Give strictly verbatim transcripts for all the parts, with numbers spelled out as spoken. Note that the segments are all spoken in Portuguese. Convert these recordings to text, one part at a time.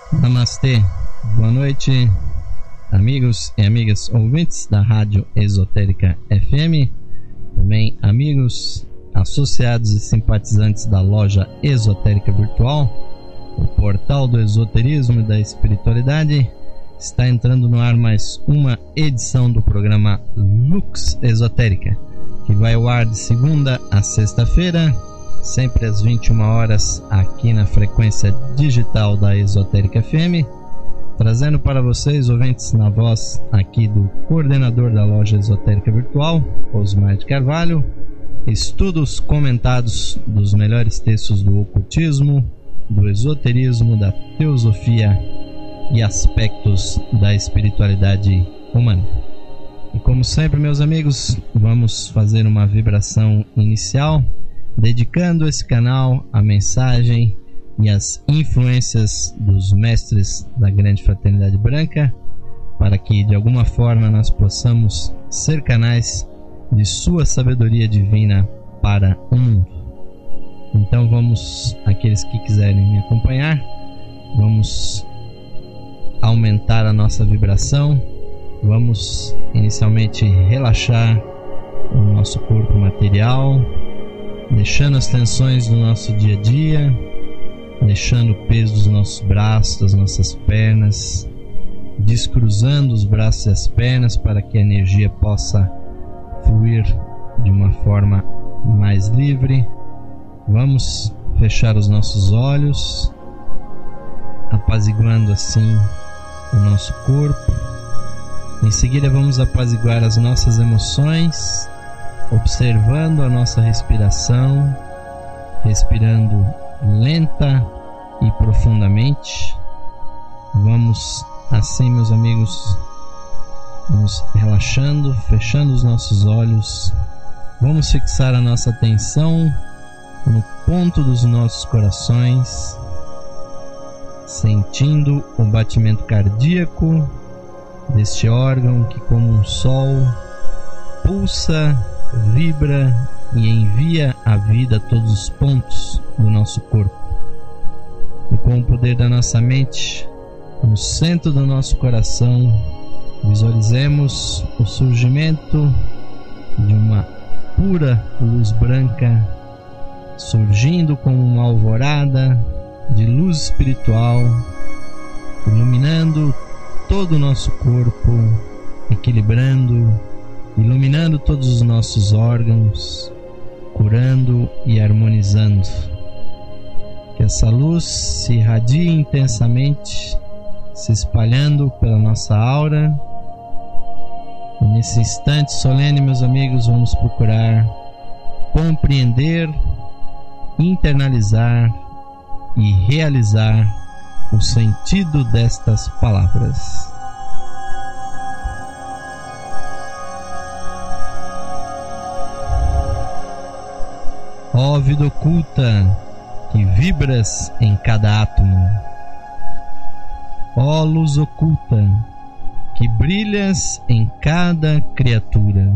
Namastê, boa noite, amigos e amigas ouvintes da Rádio Esotérica F M, também amigos, associados e simpatizantes da loja Esotérica Virtual, o portal do esoterismo e da espiritualidade. Está entrando no ar mais uma edição do programa Lux Esotérica, que vai ao ar de segunda a sexta-feira, sempre às vinte e uma horas, aqui na frequência digital da Esotérica F M, trazendo para vocês, ouvintes, na voz aqui do coordenador da loja Esotérica Virtual, Osmar de Carvalho, estudos comentados dos melhores textos do ocultismo, do esoterismo, da teosofia e aspectos da espiritualidade humana. E como sempre, meus amigos, vamos fazer uma vibração inicial, dedicando esse canal à mensagem e às influências dos mestres da Grande Fraternidade Branca, para que de alguma forma nós possamos ser canais de sua sabedoria divina para o mundo. Então vamos, aqueles que quiserem me acompanhar, vamos aumentar a nossa vibração, vamos inicialmente relaxar o nosso corpo material, deixando as tensões do nosso dia a dia, deixando o peso dos nossos braços, das nossas pernas, descruzando os braços e as pernas para que a energia possa fluir de uma forma mais livre. Vamos fechar os nossos olhos, apaziguando assim o nosso corpo. Em seguida vamos apaziguar as nossas emoções, observando a nossa respiração, respirando lenta e profundamente. Vamos assim, meus amigos, nos relaxando, fechando os nossos olhos. Vamos fixar a nossa atenção no ponto dos nossos corações, sentindo o batimento cardíaco deste órgão que, como um sol, pulsa, vibra e envia a vida a todos os pontos do nosso corpo. E com o poder da nossa mente, no centro do nosso coração, visualizemos o surgimento de uma pura luz branca, surgindo como uma alvorada de luz espiritual, iluminando todo o nosso corpo, equilibrando, iluminando todos os nossos órgãos, curando e harmonizando. Que essa luz se irradie intensamente, se espalhando pela nossa aura. E nesse instante solene, meus amigos, vamos procurar compreender, internalizar e realizar o sentido destas palavras. Ó vida oculta que vibras em cada átomo, ó luz oculta que brilhas em cada criatura,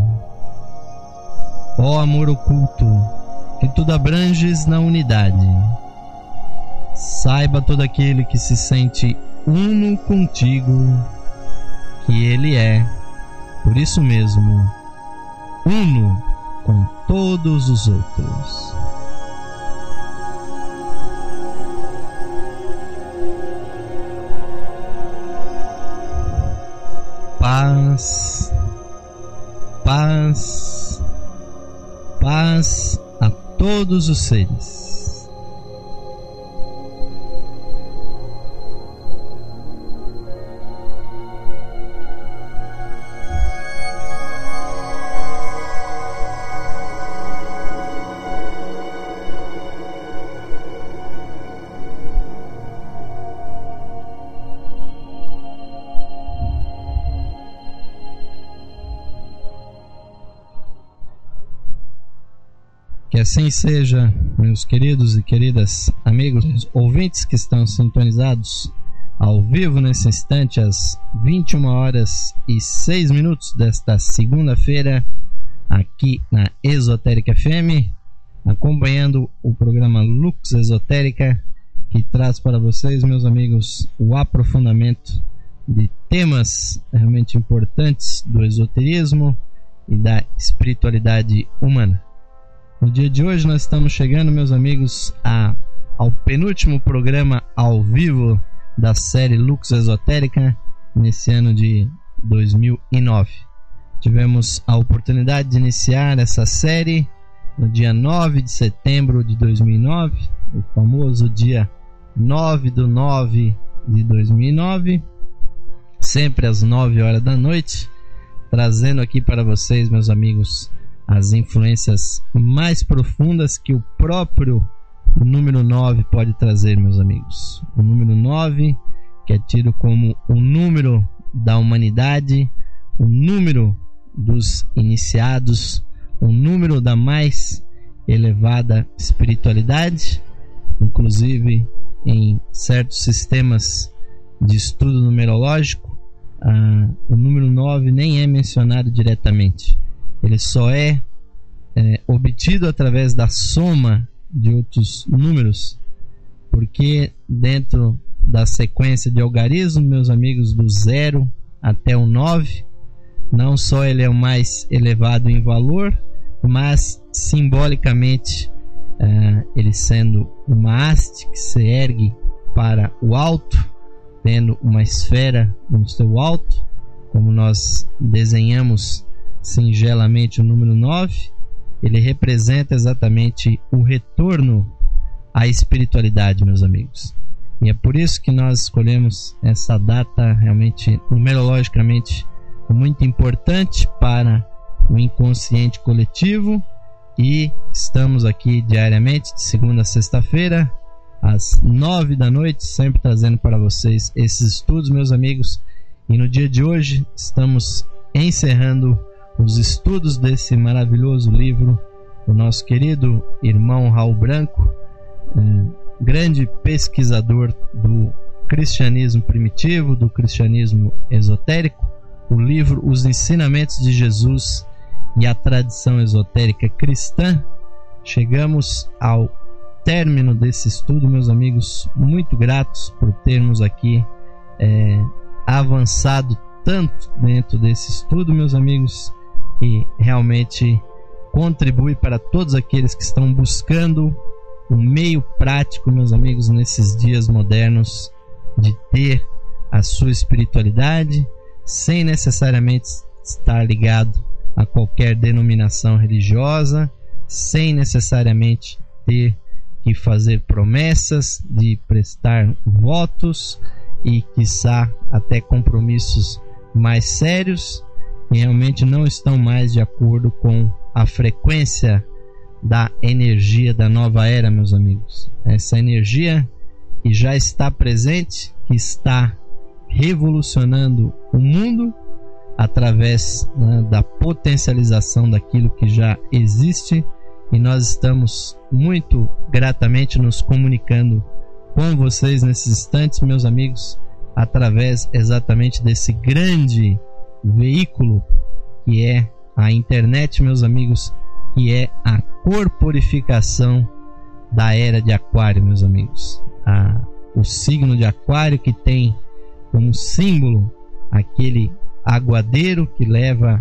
ó amor oculto que tudo abranges na unidade, saiba todo aquele que se sente uno contigo que ele é, por isso mesmo, uno com todos os outros. Paz, paz, paz a todos os seres. Que assim seja, meus queridos e queridas amigos, ouvintes que estão sintonizados ao vivo nesse instante, às vinte e uma horas e seis minutos desta segunda-feira, aqui na Esotérica F M, acompanhando o programa Lux Esotérica, que traz para vocês, meus amigos, o aprofundamento de temas realmente importantes do esoterismo e da espiritualidade humana. No dia de hoje nós estamos chegando, meus amigos, a, ao penúltimo programa ao vivo da série Lux Esotérica nesse ano de dois mil e nove. Tivemos a oportunidade de iniciar essa série no dia nove de setembro de dois mil e nove, o famoso dia nove do nove de dois mil e nove, sempre às nove horas da noite, trazendo aqui para vocês, meus amigos, as influências mais profundas que o próprio número nove pode trazer, meus amigos. O número nove, que é tido como o número da humanidade, o número dos iniciados, o número da mais elevada espiritualidade. Inclusive, em certos sistemas de estudo numerológico, ah, o número nove nem é mencionado diretamente. Ele só é, é obtido através da soma de outros números, porque dentro da sequência de algarismo, meus amigos, do zero até o nove, não só ele é o mais elevado em valor, mas simbolicamente, uh, ele sendo uma haste que se ergue para o alto, tendo uma esfera no seu alto, como nós desenhamos singelamente o número nove, ele representa exatamente o retorno à espiritualidade, meus amigos. E é por isso que nós escolhemos essa data realmente numerologicamente muito importante para o inconsciente coletivo, e estamos aqui diariamente de segunda a sexta-feira às nove da noite, sempre trazendo para vocês esses estudos, meus amigos. E no dia de hoje estamos encerrando os estudos desse maravilhoso livro do nosso querido irmão Raul Branco, eh, grande pesquisador do cristianismo primitivo, do cristianismo esotérico, o livro Os Ensinamentos de Jesus e a Tradição Esotérica Cristã. Chegamos ao término desse estudo, meus amigos, muito gratos por termos aqui é, avançado tanto dentro desse estudo, meus amigos, e realmente contribui para todos aqueles que estão buscando um meio prático, meus amigos, nesses dias modernos, de ter a sua espiritualidade sem necessariamente estar ligado a qualquer denominação religiosa, sem necessariamente ter que fazer promessas, de prestar votos e, quiçá, até compromissos mais sérios, que realmente não estão mais de acordo com a frequência da energia da nova era, meus amigos. Essa energia que já está presente, que está revolucionando o mundo através, né, da potencialização daquilo que já existe, e nós estamos muito gratamente nos comunicando com vocês nesses instantes, meus amigos, através exatamente desse grande veículo que é a internet, meus amigos, que é a corporificação da era de Aquário, meus amigos. A, o signo de Aquário, que tem como símbolo aquele aguadeiro que leva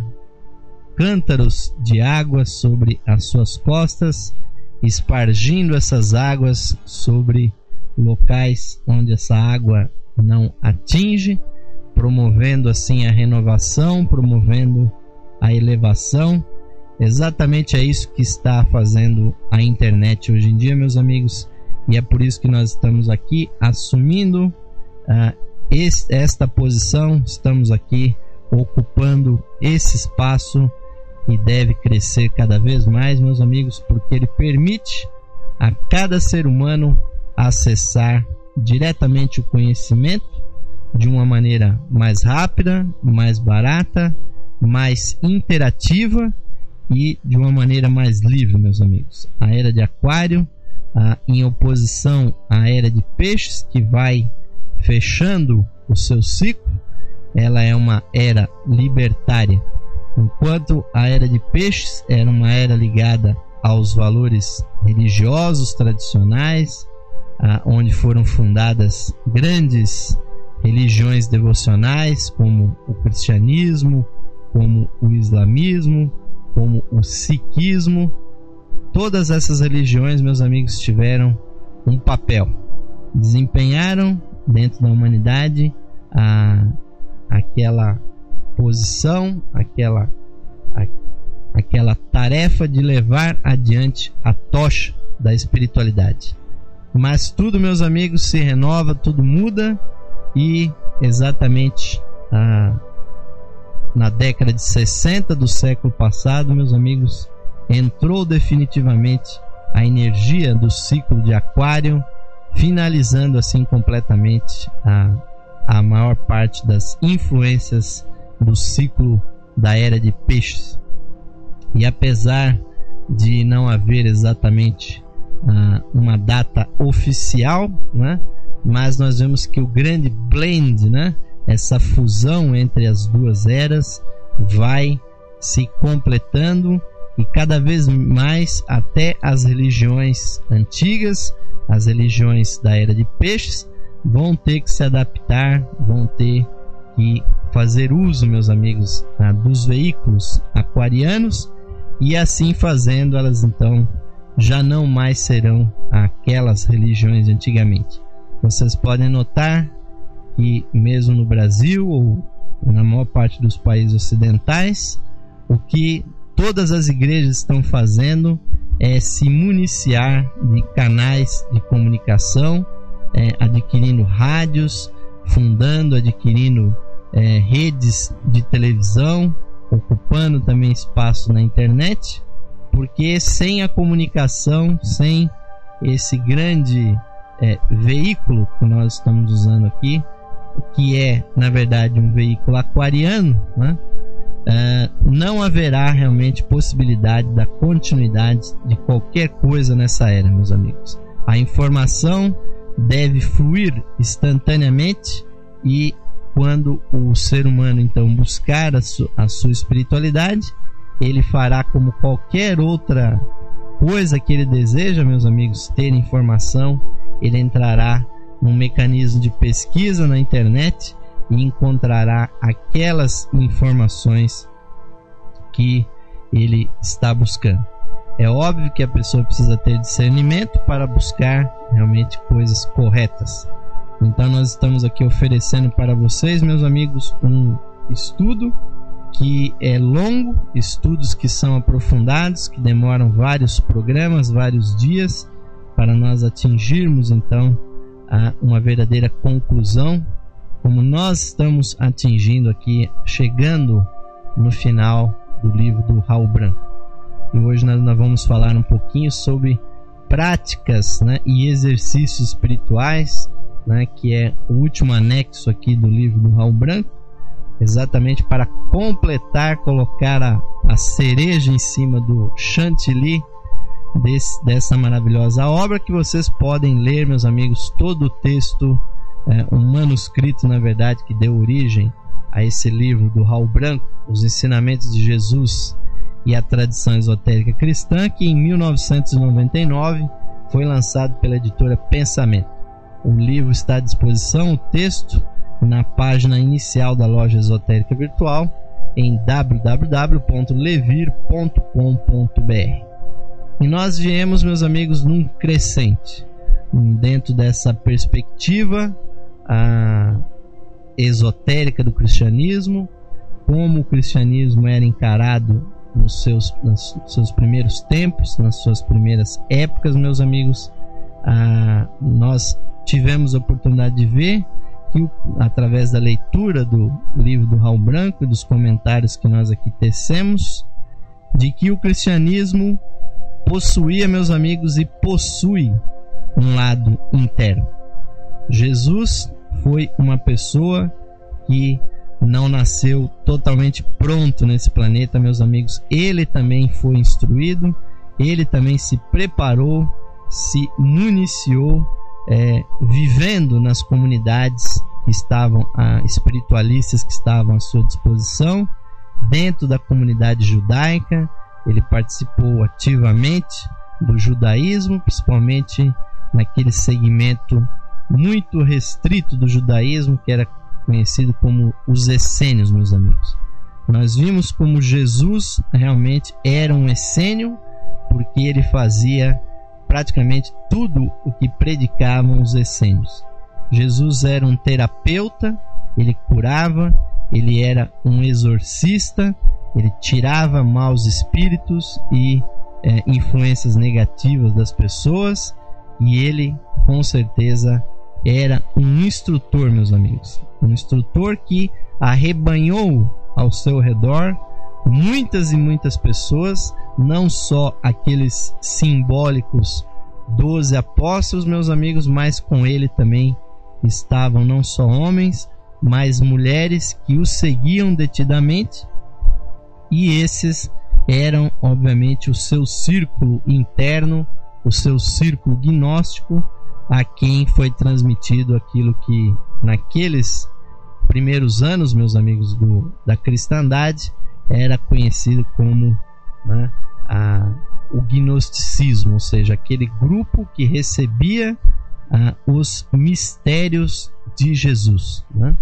cântaros de água sobre as suas costas, espargindo essas águas sobre locais onde essa água não atinge, promovendo assim a renovação, promovendo a elevação. Exatamente é isso que está fazendo a internet hoje em dia, meus amigos, e é por isso que nós estamos aqui assumindo uh, este, esta posição, estamos aqui ocupando esse espaço que deve crescer cada vez mais, meus amigos, porque ele permite a cada ser humano acessar diretamente o conhecimento de uma maneira mais rápida, mais barata, mais interativa e de uma maneira mais livre, meus amigos. A era de Aquário, ah, em oposição à era de Peixes, que vai fechando o seu ciclo, ela é uma era libertária. Enquanto a era de Peixes era uma era ligada aos valores religiosos tradicionais, ah, onde foram fundadas grandes religiões devocionais, como o cristianismo, como o islamismo, como o sikhismo. Todas essas religiões, meus amigos, tiveram um papel, desempenharam dentro da humanidade a, aquela posição, aquela, a, aquela tarefa de levar adiante a tocha da espiritualidade. Mas tudo, meus amigos, se renova, tudo muda, e exatamente a, na década de sessenta do século passado, meus amigos, entrou definitivamente a energia do ciclo de Aquário, finalizando assim completamente a, a maior parte das influências do ciclo da era de Peixes. E apesar de não haver exatamente uh, uma data oficial, né, mas nós vemos que o grande blend, né, essa fusão entre as duas eras, vai se completando, e cada vez mais até as religiões antigas, as religiões da era de Peixes, vão ter que se adaptar, vão ter que fazer uso, meus amigos, ah, dos veículos aquarianos, e assim fazendo, elas então já não mais serão aquelas religiões de antigamente. Vocês podem notar que mesmo no Brasil ou na maior parte dos países ocidentais, o que todas as igrejas estão fazendo é se municiar de canais de comunicação, é, adquirindo rádios, fundando, adquirindo é, redes de televisão, ocupando também espaço na internet, porque sem a comunicação, sem esse grande é, veículo que nós estamos usando aqui, que é na verdade um veículo aquariano, né? Uh, não haverá realmente possibilidade da continuidade de qualquer coisa nessa era, meus amigos. A informação deve fluir instantaneamente, e quando o ser humano então buscar a, su a sua espiritualidade, ele fará como qualquer outra coisa que ele deseja, meus amigos, ter informação. Ele entrará num mecanismo de pesquisa na internet e encontrará aquelas informações que ele está buscando. É óbvio que a pessoa precisa ter discernimento para buscar realmente coisas corretas. Então nós estamos aqui oferecendo para vocês, meus amigos, um estudo que é longo, estudos que são aprofundados, que demoram vários programas, vários dias, para nós atingirmos então a uma verdadeira conclusão, como nós estamos atingindo aqui, chegando no final do livro do Raul Branco. E hoje nós, nós vamos falar um pouquinho sobre práticas, né, e exercícios espirituais, né, que é o último anexo aqui do livro do Raul Branco, exatamente para completar, colocar a, a cereja em cima do chantilly desse, dessa maravilhosa obra, que vocês podem ler, meus amigos, todo o texto, é, um manuscrito, na verdade, que deu origem a esse livro do Raul Branco, Os Ensinamentos de Jesus e a Tradição Esotérica Cristã, que em mil novecentos e noventa e nove foi lançado pela editora Pensamento. O livro está à disposição, o texto, na página inicial da loja esotérica virtual, em w w w ponto levir ponto com ponto b r. E nós viemos, meus amigos, num crescente, dentro dessa perspectiva a esotérica do cristianismo, como o cristianismo era encarado nos seus, nos seus primeiros tempos, nas suas primeiras épocas, meus amigos. Ah, nós tivemos a oportunidade de ver que, através da leitura do livro do Raul Branco e dos comentários que nós aqui tecemos, de que o cristianismo possuía, meus amigos, e possui um lado interno. Jesus foi uma pessoa que não nasceu totalmente pronto nesse planeta, meus amigos. Ele também foi instruído, ele também se preparou, se municiou, é, vivendo nas comunidades que estavam, ah, espiritualistas que estavam à sua disposição, dentro da comunidade judaica. Ele participou ativamente do judaísmo, principalmente naquele segmento muito restrito do judaísmo que era conhecido como os essênios, meus amigos. Nós vimos como Jesus realmente era um essênio, porque ele fazia praticamente tudo o que predicavam os essênios. Jesus era um terapeuta, ele curava, ele era um exorcista, ele tirava maus espíritos e é, influências negativas das pessoas, e ele com certeza era um instrutor, meus amigos, um instrutor que arrebanhou ao seu redor muitas e muitas pessoas, não só aqueles simbólicos doze apóstolos, meus amigos, mas com ele também estavam não só homens, mas mulheres que o seguiam detidamente, e esses eram obviamente o seu círculo interno, o seu círculo gnóstico, a quem foi transmitido aquilo que naqueles primeiros anos, meus amigos, do, da cristandade era conhecido como, né, a, o gnosticismo, ou seja, aquele grupo que recebia a, os mistérios de Jesus, né?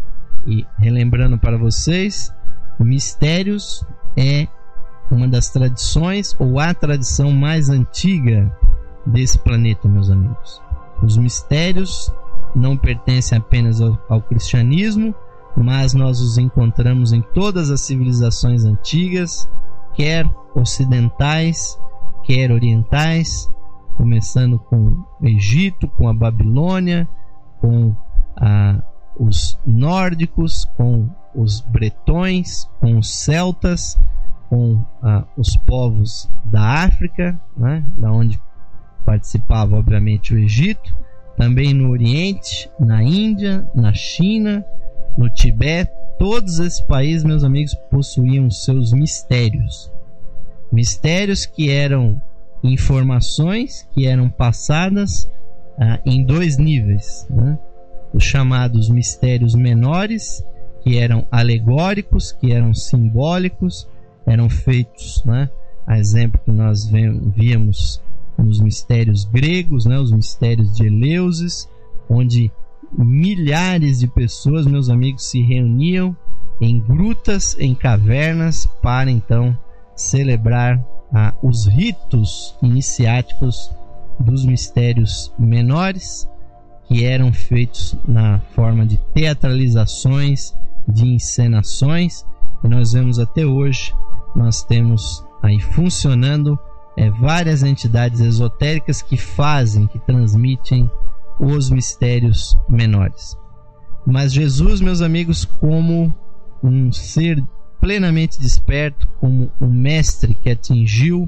E relembrando para vocês, mistérios é uma das tradições ou a tradição mais antiga desse planeta, meus amigos. Os mistérios não pertencem apenas ao, ao cristianismo, mas nós os encontramos em todas as civilizações antigas, quer ocidentais, quer orientais, começando com o Egito, com a Babilônia, com a, os nórdicos, com os bretões, com os celtas, com a, os povos da África, né, da onde participava obviamente o Egito, também no Oriente, na Índia, na China, no Tibete. Todos esses países, meus amigos, possuíam seus mistérios. Mistérios que eram informações que eram passadas ah, em dois níveis, né? Os chamados mistérios menores, que eram alegóricos, que eram simbólicos, eram feitos, né, a exemplo que nós víamos nos mistérios gregos, né, os mistérios de Eleusis, onde milhares de pessoas, meus amigos, se reuniam em grutas, em cavernas, para então celebrar ah, os ritos iniciáticos dos mistérios menores, que eram feitos na forma de teatralizações, de encenações, e nós vemos até hoje, nós temos aí funcionando é, várias entidades esotéricas que fazem, que transmitem os mistérios menores. Mas Jesus, meus amigos, como um ser plenamente desperto, como um mestre que atingiu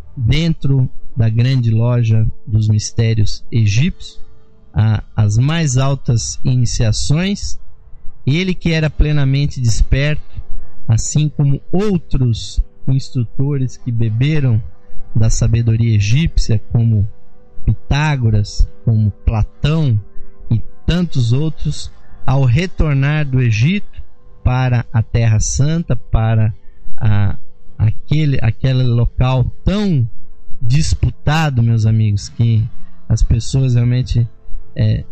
dentro da grande loja dos mistérios egípcios a, as mais altas iniciações, ele que era plenamente desperto, assim como outros instrutores que beberam da sabedoria egípcia, como Pitágoras, como Platão e tantos outros, ao retornar do Egito para a Terra Santa, para a, aquele, aquele local tão disputado, meus amigos, que as pessoas realmente é,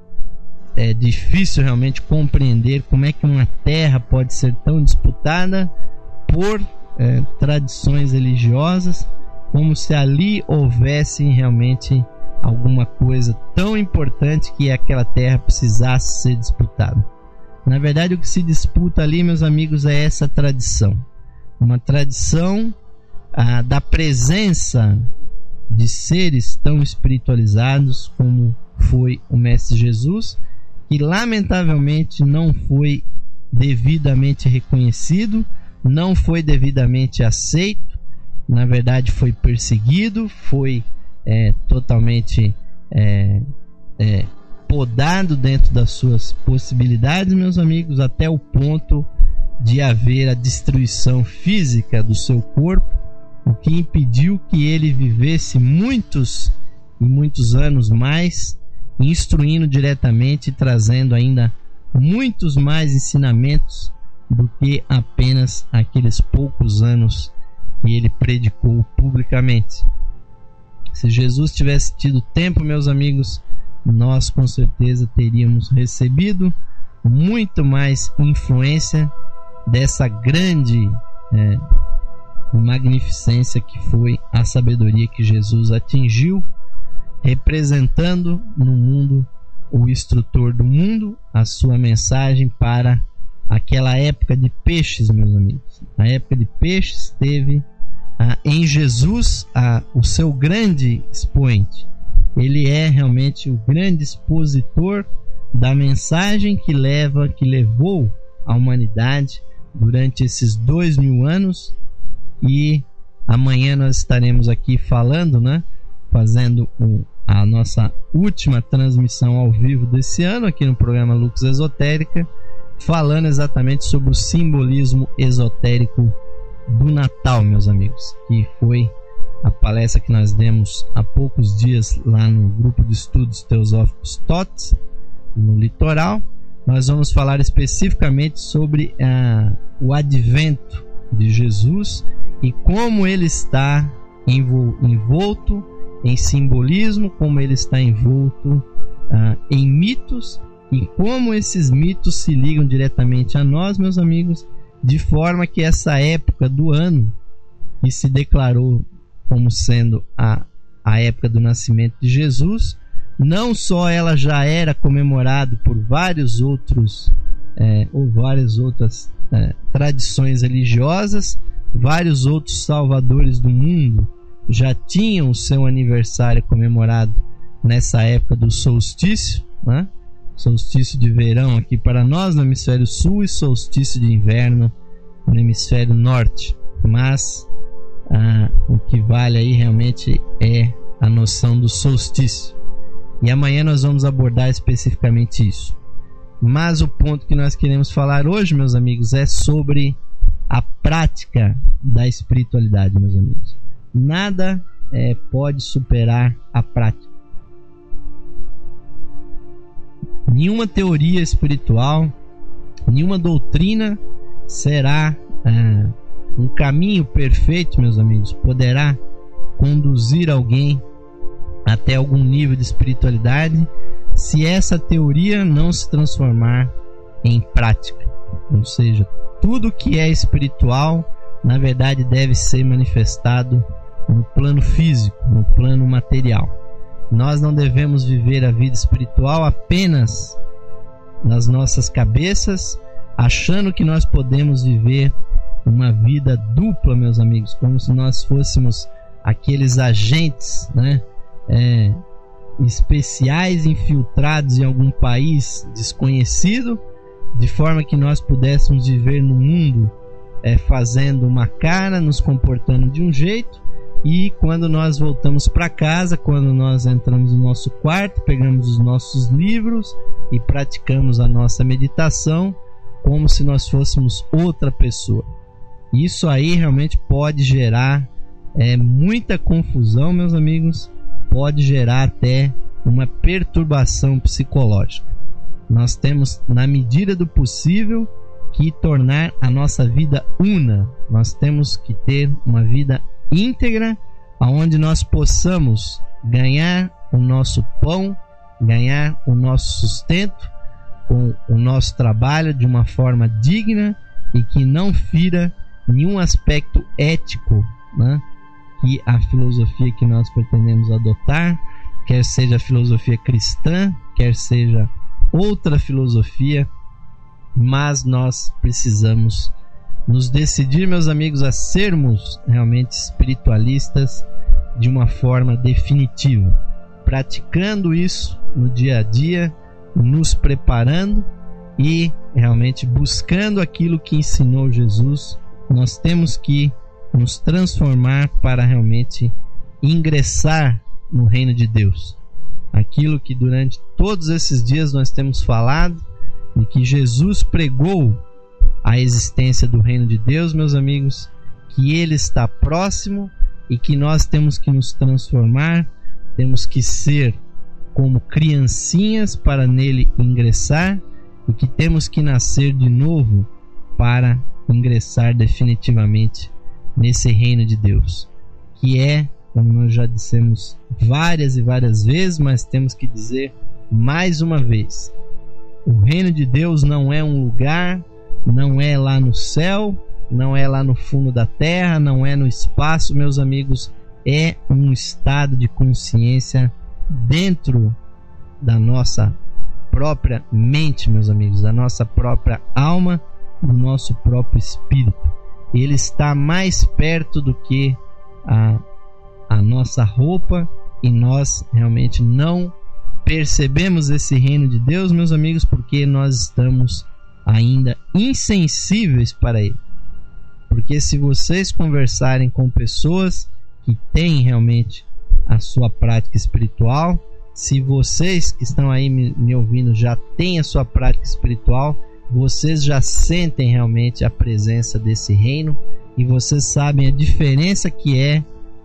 é difícil realmente compreender como é que uma terra pode ser tão disputada por é, tradições religiosas, como se ali houvesse realmente alguma coisa tão importante que aquela terra precisasse ser disputada. Na verdade, o que se disputa ali, meus amigos, é essa tradição, uma tradição ah, da presença de seres tão espiritualizados como foi o Mestre Jesus, que lamentavelmente não foi devidamente reconhecido, não foi devidamente aceito, na verdade foi perseguido, foi é, totalmente é, é, podado dentro das suas possibilidades, meus amigos, até o ponto de haver a destruição física do seu corpo, o que impediu que ele vivesse muitos e muitos anos mais, instruindo diretamente e trazendo ainda muitos mais ensinamentos do que apenas aqueles poucos anos que ele predicou publicamente. Se Jesus tivesse tido tempo, meus amigos, nós com certeza teríamos recebido muito mais influência dessa grande é, magnificência que foi a sabedoria que Jesus atingiu, representando no mundo o instrutor do mundo, a sua mensagem para aquela época de peixes, meus amigos. A época de peixes teve ah, em Jesus ah, o seu grande expoente. Ele é realmente o grande expositor da mensagem que leva, que levou a humanidade durante esses dois mil anos. E amanhã nós estaremos aqui falando, né, fazendo um, a nossa última transmissão ao vivo desse ano aqui no programa Lux Esotérica, falando exatamente sobre o simbolismo esotérico do Natal, meus amigos, que foi a palestra que nós demos há poucos dias lá no grupo de estudos teosóficos T O T S, no Litoral. Nós vamos falar especificamente sobre ah, o advento de Jesus e como ele está envolto em simbolismo, como ele está envolto ah, em mitos e como esses mitos se ligam diretamente a nós, meus amigos, de forma que essa época do ano que se declarou como sendo a, a época do nascimento de Jesus, não só ela já era comemorada por vários outros é, ou várias outras é, tradições religiosas, vários outros salvadores do mundo já tinham o seu aniversário comemorado nessa época do solstício, né? Solstício de verão aqui para nós no hemisfério sul e solstício de inverno no hemisfério norte. Mas ah, o que vale aí realmente é a noção do solstício. E amanhã nós vamos abordar especificamente isso. Mas o ponto que nós queremos falar hoje, meus amigos, é sobre a prática da espiritualidade, meus amigos. Nada é, pode superar a prática. Nenhuma teoria espiritual, nenhuma doutrina será ah, um caminho perfeito, meus amigos, poderá conduzir alguém até algum nível de espiritualidade se essa teoria não se transformar em prática. Ou seja, tudo que é espiritual, na verdade, deve ser manifestado no plano físico, no plano material. Nós não devemos viver a vida espiritual apenas nas nossas cabeças, achando que nós podemos viver uma vida dupla, meus amigos, como se nós fôssemos aqueles agentes, né, é, especiais infiltrados em algum país desconhecido, de forma que nós pudéssemos viver no mundo é, fazendo uma cara, nos comportando de um jeito, e quando nós voltamos para casa, quando nós entramos no nosso quarto, pegamos os nossos livros e praticamos a nossa meditação como se nós fôssemos outra pessoa. Isso aí realmente pode gerar é, muita confusão, meus amigos, pode gerar até uma perturbação psicológica. Nós temos, na medida do possível, que tornar a nossa vida una. Nós temos que ter uma vida íntegra, aonde nós possamos ganhar o nosso pão, ganhar o nosso sustento com o nosso trabalho de uma forma digna e que não fira nenhum aspecto ético, né, que a filosofia que nós pretendemos adotar, quer seja a filosofia cristã, quer seja outra filosofia, mas nós precisamos nos decidir, meus amigos, a sermos realmente espiritualistas de uma forma definitiva, praticando isso no dia a dia, nos preparando e realmente buscando aquilo que ensinou Jesus. Nós temos que nos transformar para realmente ingressar no reino de Deus. Aquilo que durante todos esses dias nós temos falado, de que Jesus pregou a existência do reino de Deus, meus amigos, que ele está próximo e que nós temos que nos transformar, temos que ser como criancinhas para nele ingressar e que temos que nascer de novo para ingressar definitivamente nesse reino de Deus, que é como nós já dissemos várias e várias vezes, mas temos que dizer mais uma vez: o reino de Deus não é um lugar, não é lá no céu, não é lá no fundo da terra, não é no espaço, meus amigos. É um estado de consciência dentro da nossa própria mente, meus amigos, da nossa própria alma, do nosso próprio espírito. Ele está mais perto do que a, a nossa roupa, e nós realmente não percebemos esse reino de Deus, meus amigos, porque nós estamos ainda insensíveis para ele. Porque se vocês conversarem com pessoas que têm realmente a sua prática espiritual, se vocês que estão aí me, me ouvindo já têm a sua prática espiritual, vocês já sentem realmente a presença desse reino, e vocês sabem a diferença que é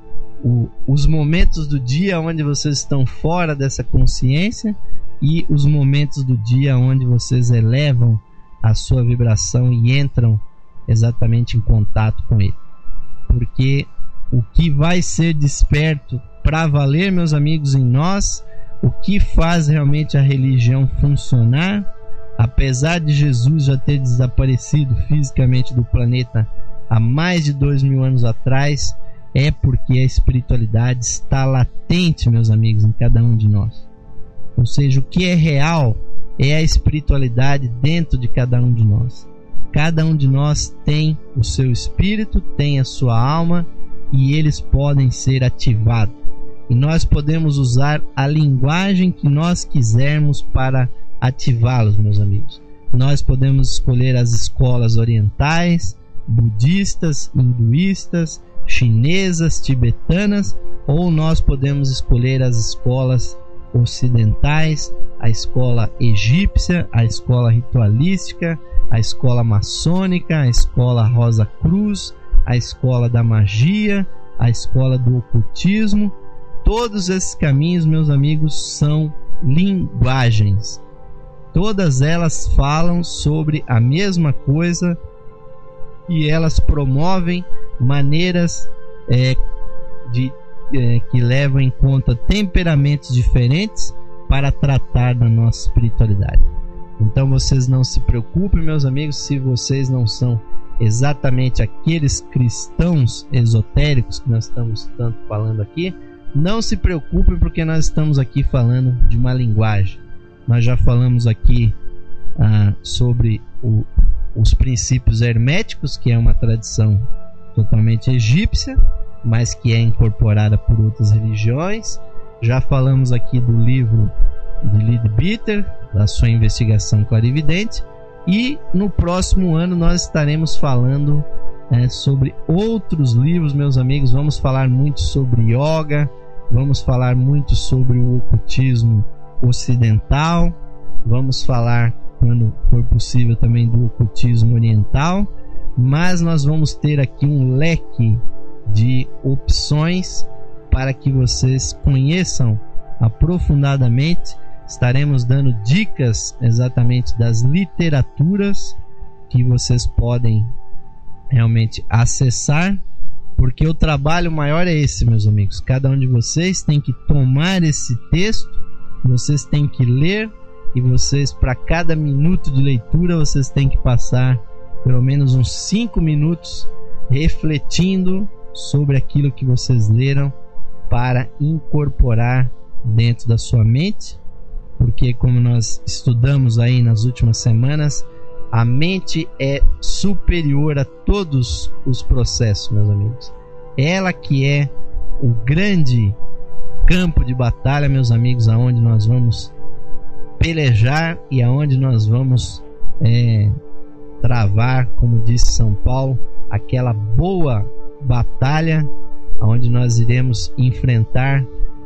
o, os momentos do dia onde vocês estão fora dessa consciência e os momentos do dia onde vocês elevam a sua vibração e entram exatamente em contato com ele. Porque o que vai ser desperto para valer, meus amigos, em nós, o que faz realmente a religião funcionar, apesar de Jesus já ter desaparecido fisicamente do planeta há mais de dois mil anos atrás, é porque a espiritualidade está latente, meus amigos, em cada um de nós. Ou seja, o que é real é a espiritualidade dentro de cada um de nós. Cada um de nós tem o seu espírito, tem a sua alma, e eles podem ser ativados. E nós podemos usar a linguagem que nós quisermos para ativá-los, meus amigos. Nós podemos escolher as escolas orientais, budistas, hinduístas, chinesas, tibetanas, ou nós podemos escolher as escolas ocidentais, a escola egípcia, a escola ritualística, a escola maçônica, a escola Rosa Cruz, a escola da magia, a escola do ocultismo. Todos esses caminhos, meus amigos, são linguagens. Todas elas falam sobre a mesma coisa e elas promovem maneiras é, de, é, que levam em conta temperamentos diferentes para tratar da nossa espiritualidade. Então vocês não se preocupem, meus amigos, se vocês não são exatamente aqueles cristãos esotéricos que nós estamos tanto falando aqui. Não se preocupem, porque nós estamos aqui falando de uma linguagem. Nós já falamos aqui ah, sobre o, os princípios herméticos, que é uma tradição totalmente egípcia, mas que é incorporada por outras religiões. Já falamos aqui do livro de Leadbeater, da sua investigação clarividente, e no próximo ano nós estaremos falando é, sobre outros livros, meus amigos. Vamos falar muito sobre yoga, vamos falar muito sobre o ocultismo ocidental, vamos falar, quando for possível, também do ocultismo oriental, mas nós vamos ter aqui um leque de opções para que vocês conheçam aprofundadamente. Estaremos dando dicas exatamente das literaturas que vocês podem realmente acessar, porque o trabalho maior é esse, meus amigos. Cada um de vocês tem que tomar esse texto, vocês têm que ler, e vocês, para cada minuto de leitura, vocês têm que passar pelo menos uns cinco minutos refletindo sobre aquilo que vocês leram, para incorporar dentro da sua mente. Porque, como nós estudamos aí nas últimas semanas, a mente é superior a todos os processos, meus amigos. Ela que é o grande campo de batalha, meus amigos, aonde nós vamos pelejar e aonde nós vamos é, travar, como disse São Paulo, aquela boa batalha, aonde nós iremos enfrentar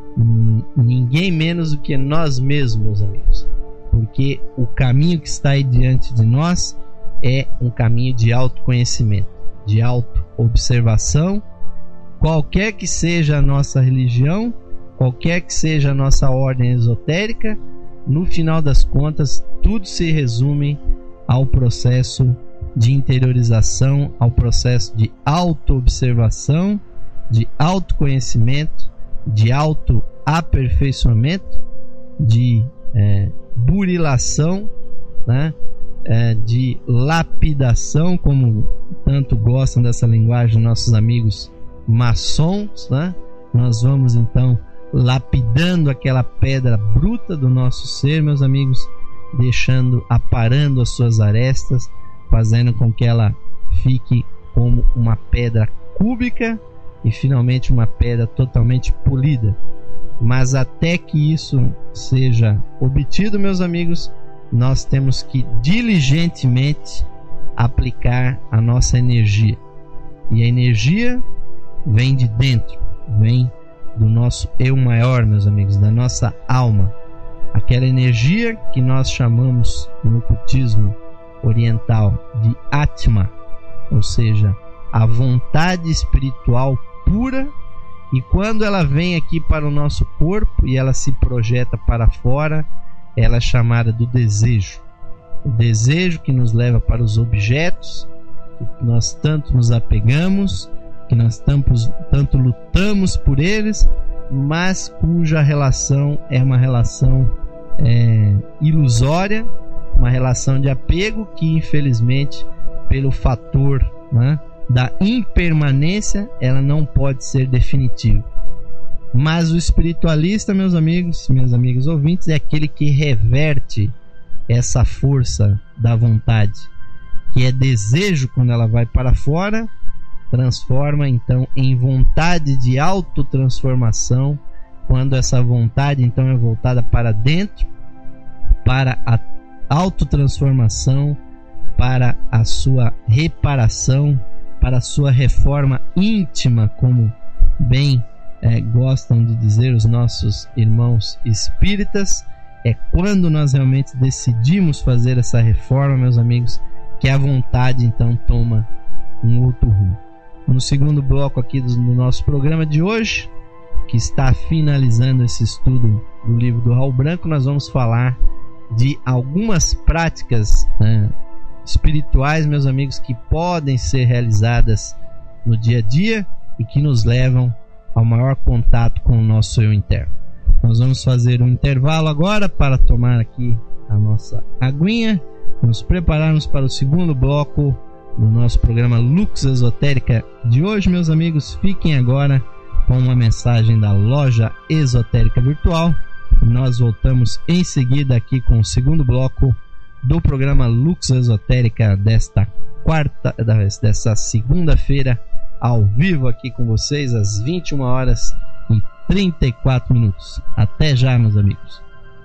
ninguém menos do que nós mesmos, meus amigos. Porque o caminho que está aí diante de nós é um caminho de autoconhecimento, de autoobservação. Qualquer que seja a nossa religião, qualquer que seja a nossa ordem esotérica, no final das contas, tudo se resume ao processo de interiorização, ao processo de autoobservação de autoconhecimento, de autoaperfeiçoamento, de é, burilação, né? É, de lapidação, como tanto gostam dessa linguagem nossos amigos maçons, né? Nós vamos então lapidando aquela pedra bruta do nosso ser, meus amigos, deixando, aparando as suas arestas, fazendo com que ela fique como uma pedra cúbica e finalmente uma pedra totalmente polida. Mas até que isso seja obtido, meus amigos, nós temos que diligentemente aplicar a nossa energia. E a energia vem de dentro, vem do nosso eu maior, meus amigos, da nossa alma. Aquela energia que nós chamamos no ocultismo oriental de Atma, ou seja, a vontade espiritual pura. E quando ela vem aqui para o nosso corpo e ela se projeta para fora, ela é chamada do desejo. O desejo que nos leva para os objetos, que nós tanto nos apegamos, que nós tanto, tanto lutamos por eles, mas cuja relação é uma relação é, ilusória, uma relação de apego que, infelizmente, pelo fator, né, da impermanência, ela não pode ser definitiva. Mas o espiritualista, meus amigos, meus amigos ouvintes, é aquele que reverte essa força da vontade, que é desejo quando ela vai para fora, transforma então em vontade de autotransformação, quando essa vontade então é voltada para dentro, para a autotransformação, para a sua reparação, para a sua reforma íntima, como bem é, gostam de dizer os nossos irmãos espíritas. É quando nós realmente decidimos fazer essa reforma, meus amigos, que a vontade então toma um outro rumo. No segundo bloco aqui do, do nosso programa de hoje, que está finalizando esse estudo do livro do Raul Branco, nós vamos falar de algumas práticas, né, espirituais, meus amigos, que podem ser realizadas no dia a dia e que nos levam ao maior contato com o nosso eu interno. Nós vamos fazer um intervalo agora para tomar aqui a nossa aguinha, nos prepararmos para o segundo bloco do nosso programa Lux Esotérica de hoje, meus amigos. Fiquem agora com uma mensagem da Loja Esotérica Virtual. Nós voltamos em seguida aqui com o segundo bloco do programa Lux Esotérica desta quarta, dessa segunda-feira, ao vivo aqui com vocês às vinte e uma horas e trinta e quatro minutos. Até já, meus amigos.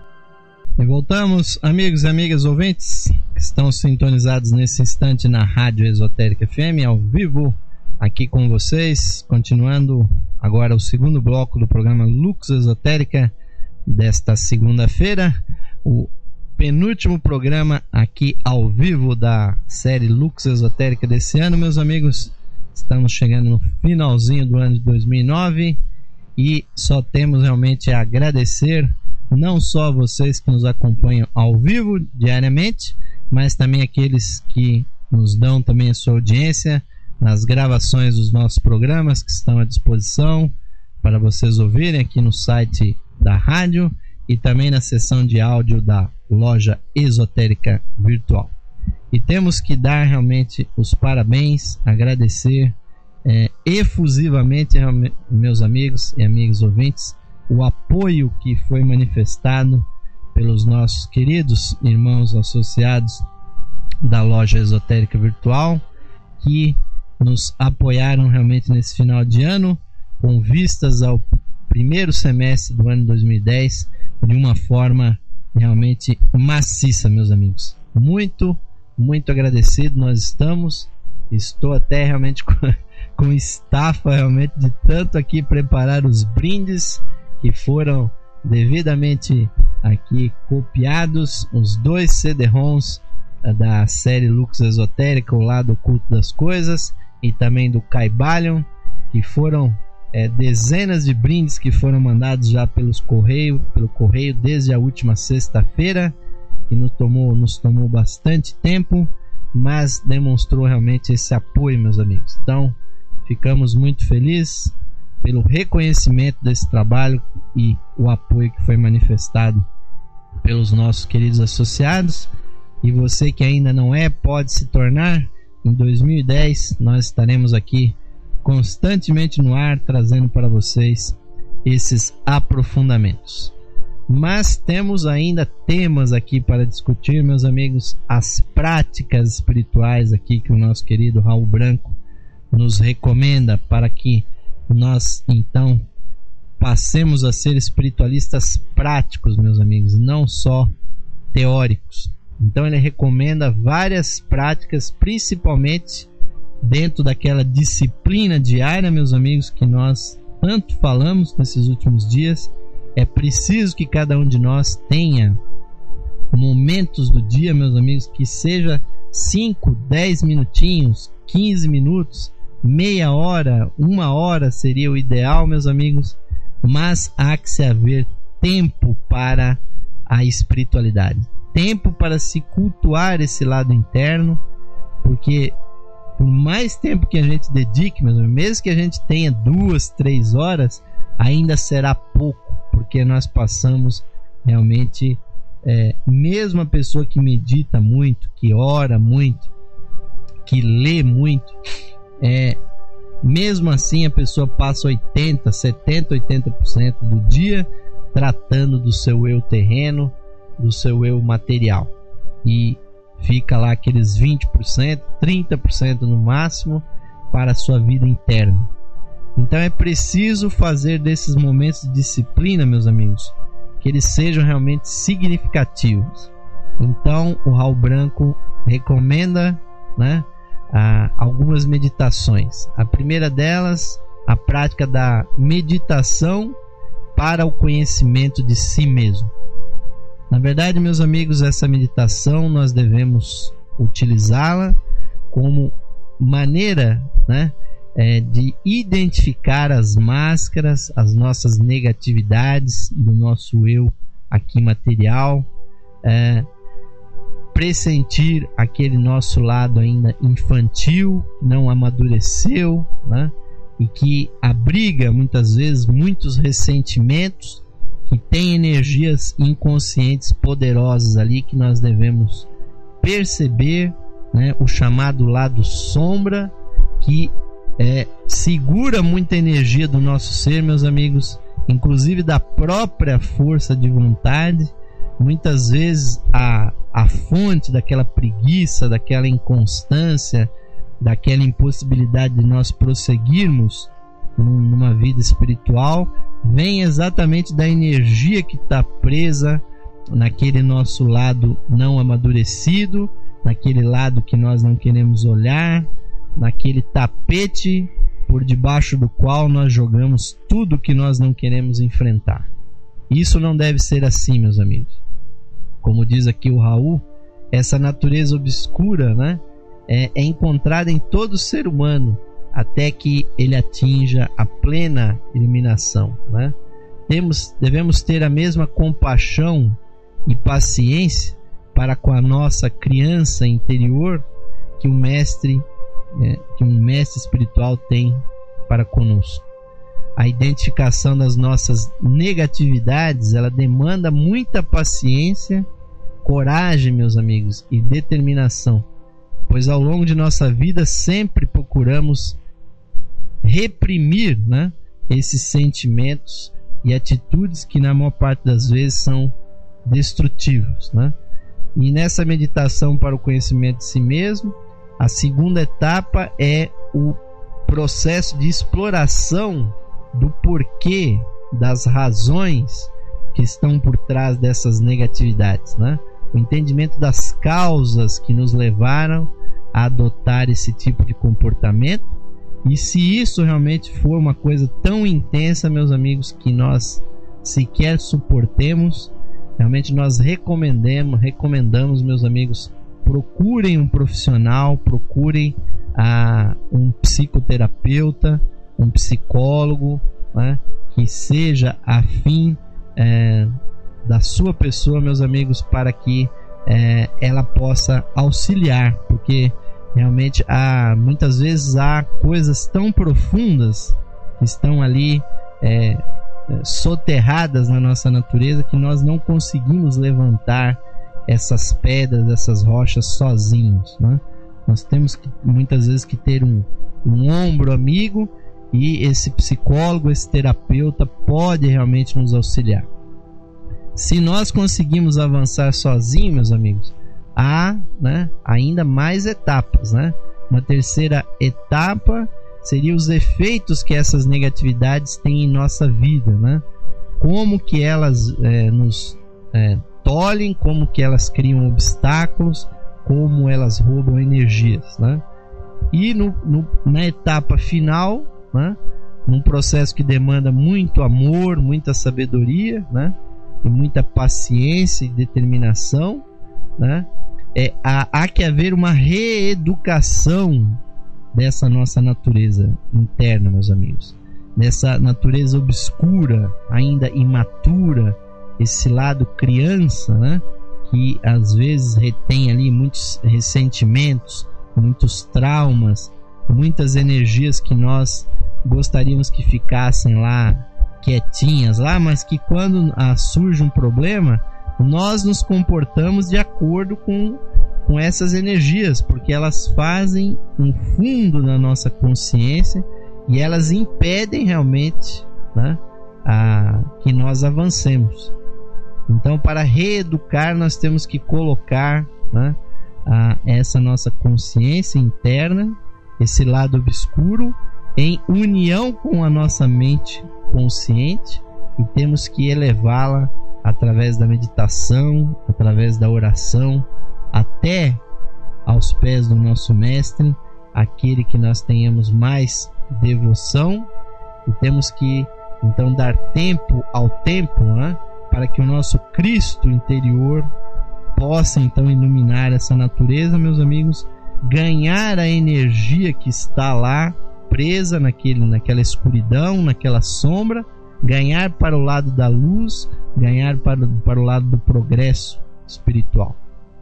E voltamos, amigos e amigas ouvintes que estão sintonizados nesse instante na Rádio Esotérica F M, ao vivo aqui com vocês, continuando agora o segundo bloco do programa Lux Esotérica desta segunda-feira, o penúltimo programa aqui ao vivo da série Lux Esotérica desse ano, meus amigos. Estamos chegando no finalzinho do ano de dois mil e nove e só temos realmente a agradecer não só a vocês que nos acompanham ao vivo diariamente, mas também aqueles que nos dão também a sua audiência nas gravações dos nossos programas que estão à disposição para vocês ouvirem aqui no site da rádio e também na seção de áudio da Loja Esotérica Virtual. E temos que dar realmente os parabéns, agradecer é, efusivamente, meus amigos e amigas ouvintes, o apoio que foi manifestado pelos nossos queridos irmãos associados da Loja Esotérica Virtual, que nos apoiaram realmente nesse final de ano, com vistas ao primeiro semestre do ano dois mil e dez, de uma forma realmente maciça, meus amigos. Muito, muito agradecido nós estamos. Estou até realmente com, com estafa realmente de tanto aqui preparar os brindes que foram devidamente aqui copiados, os dois C D-ROMs da série Lux Esotérica, o lado oculto das coisas, e também do Caibalion, que foram é, dezenas de brindes que foram mandados já pelos correio, pelo correio desde a última sexta-feira, que nos tomou, nos tomou bastante tempo, mas demonstrou realmente esse apoio, meus amigos. Então, ficamos muito felizes pelo reconhecimento desse trabalho e o apoio que foi manifestado pelos nossos queridos associados. E você que ainda não é, pode se tornar. Em dois mil e dez nós estaremos aqui constantemente no ar, trazendo para vocês esses aprofundamentos. Mas temos ainda temas aqui para discutir, meus amigos, as práticas espirituais aqui que o nosso querido Raul Branco nos recomenda para que nós então passemos a ser espiritualistas práticos, meus amigos, não só teóricos. Então ele recomenda várias práticas, principalmente dentro daquela disciplina diária, meus amigos, que nós tanto falamos nesses últimos dias. É preciso que cada um de nós tenha momentos do dia, meus amigos, que seja cinco, dez minutinhos, quinze minutos, meia hora, uma hora seria o ideal, meus amigos, mas há que se haver tempo para a espiritualidade, tempo para se cultuar esse lado interno, porque por mais tempo que a gente dedique, meus amigos, mesmo que a gente tenha duas, três horas, ainda será pouco, porque nós passamos realmente, é, mesmo a pessoa que medita muito, que ora muito, que lê muito, é, mesmo assim a pessoa passa oitenta, setenta, oitenta por cento do dia tratando do seu eu terreno, do seu eu material, e fica lá aqueles vinte por cento, trinta por cento no máximo para a sua vida interna. Então é preciso fazer desses momentos de disciplina, meus amigos, que eles sejam realmente significativos. Então o Raul Branco recomenda, né, a, algumas meditações. A primeira delas, a prática da meditação para o conhecimento de si mesmo. Na verdade, meus amigos, essa meditação nós devemos utilizá-la como maneira, né, é, de identificar as máscaras, as nossas negatividades do nosso eu aqui material, é, pressentir aquele nosso lado ainda infantil, não amadureceu, né, e que abriga muitas vezes muitos ressentimentos, que tem energias inconscientes poderosas ali que nós devemos perceber, né, o chamado lado sombra, que é, segura muita energia do nosso ser, meus amigos, inclusive da própria força de vontade. Muitas vezes a, a fonte daquela preguiça, daquela inconstância, daquela impossibilidade de nós prosseguirmos numa vida espiritual, vem exatamente da energia que está presa naquele nosso lado não amadurecido, naquele lado que nós não queremos olhar, naquele tapete por debaixo do qual nós jogamos tudo que nós não queremos enfrentar. Isso não deve ser assim, meus amigos. Como diz aqui o Raul, essa natureza obscura, né, é, é encontrada em todo ser humano, até que ele atinja a plena iluminação, né? Temos, devemos ter a mesma compaixão e paciência para com a nossa criança interior que o mestre, é, que um mestre espiritual tem para conosco. A identificação das nossas negatividades, ela demanda muita paciência, coragem, meus amigos, e determinação, pois ao longo de nossa vida sempre procuramos reprimir, né, esses sentimentos e atitudes que na maior parte das vezes são destrutivos, né? E nessa meditação para o conhecimento de si mesmo, a segunda etapa é o processo de exploração do porquê, das razões que estão por trás dessas negatividades, né? O entendimento das causas que nos levaram a adotar esse tipo de comportamento. E se isso realmente for uma coisa tão intensa, meus amigos, que nós sequer suportemos, realmente nós recomendamos, recomendamos, meus amigos, procurem um profissional, procurem a, um psicoterapeuta, um psicólogo, né, que seja afim é, da sua pessoa, meus amigos, para que é, ela possa auxiliar, porque realmente há, muitas vezes há coisas tão profundas estão ali é, soterradas na nossa natureza, que nós não conseguimos levantar essas pedras, essas rochas sozinhos, né? Nós temos que, muitas vezes, que ter um, um ombro amigo, e esse psicólogo, esse terapeuta pode realmente nos auxiliar. Se nós conseguimos avançar sozinhos, meus amigos, há, né, ainda mais etapas, né? Uma terceira etapa seria os efeitos que essas negatividades têm em nossa vida, né? Como que elas é, nos é, tolhem, como que elas criam obstáculos, como elas roubam energias, né? E no, no, na etapa final, né, num processo que demanda muito amor, muita sabedoria, né, e muita paciência e determinação, né, é, há, há que haver uma reeducação dessa nossa natureza interna, meus amigos, dessa natureza obscura, ainda imatura, esse lado criança, né, que às vezes retém ali muitos ressentimentos, muitos traumas, muitas energias que nós gostaríamos que ficassem lá quietinhas lá, mas que quando ah, surge um problema, nós nos comportamos de acordo com, com essas energias, porque elas fazem um fundo na nossa consciência e elas impedem realmente, né, a, que nós avancemos. Então, para reeducar, nós temos que colocar, né, a, essa nossa consciência interna, esse lado obscuro, em união com a nossa mente consciente, e temos que elevá-la através da meditação, através da oração, até aos pés do nosso mestre, aquele que nós tenhamos mais devoção, e temos que então dar tempo ao tempo, né, para que o nosso Cristo interior possa então iluminar essa natureza, meus amigos, ganhar a energia que está lá presa naquele, naquela escuridão, naquela sombra, ganhar para o lado da luz, ganhar para, para o lado do progresso espiritual.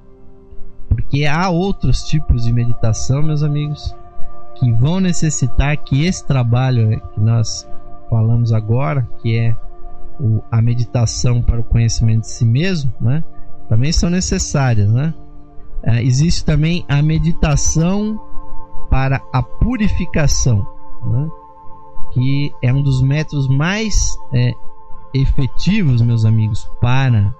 Porque há outros tipos de meditação, meus amigos, que vão necessitar que esse trabalho que nós falamos agora, que é o, a meditação para o conhecimento de si mesmo, né, também são necessárias, né? É, existe também a meditação para a purificação, né, que é um dos métodos mais é, efetivos, meus amigos, para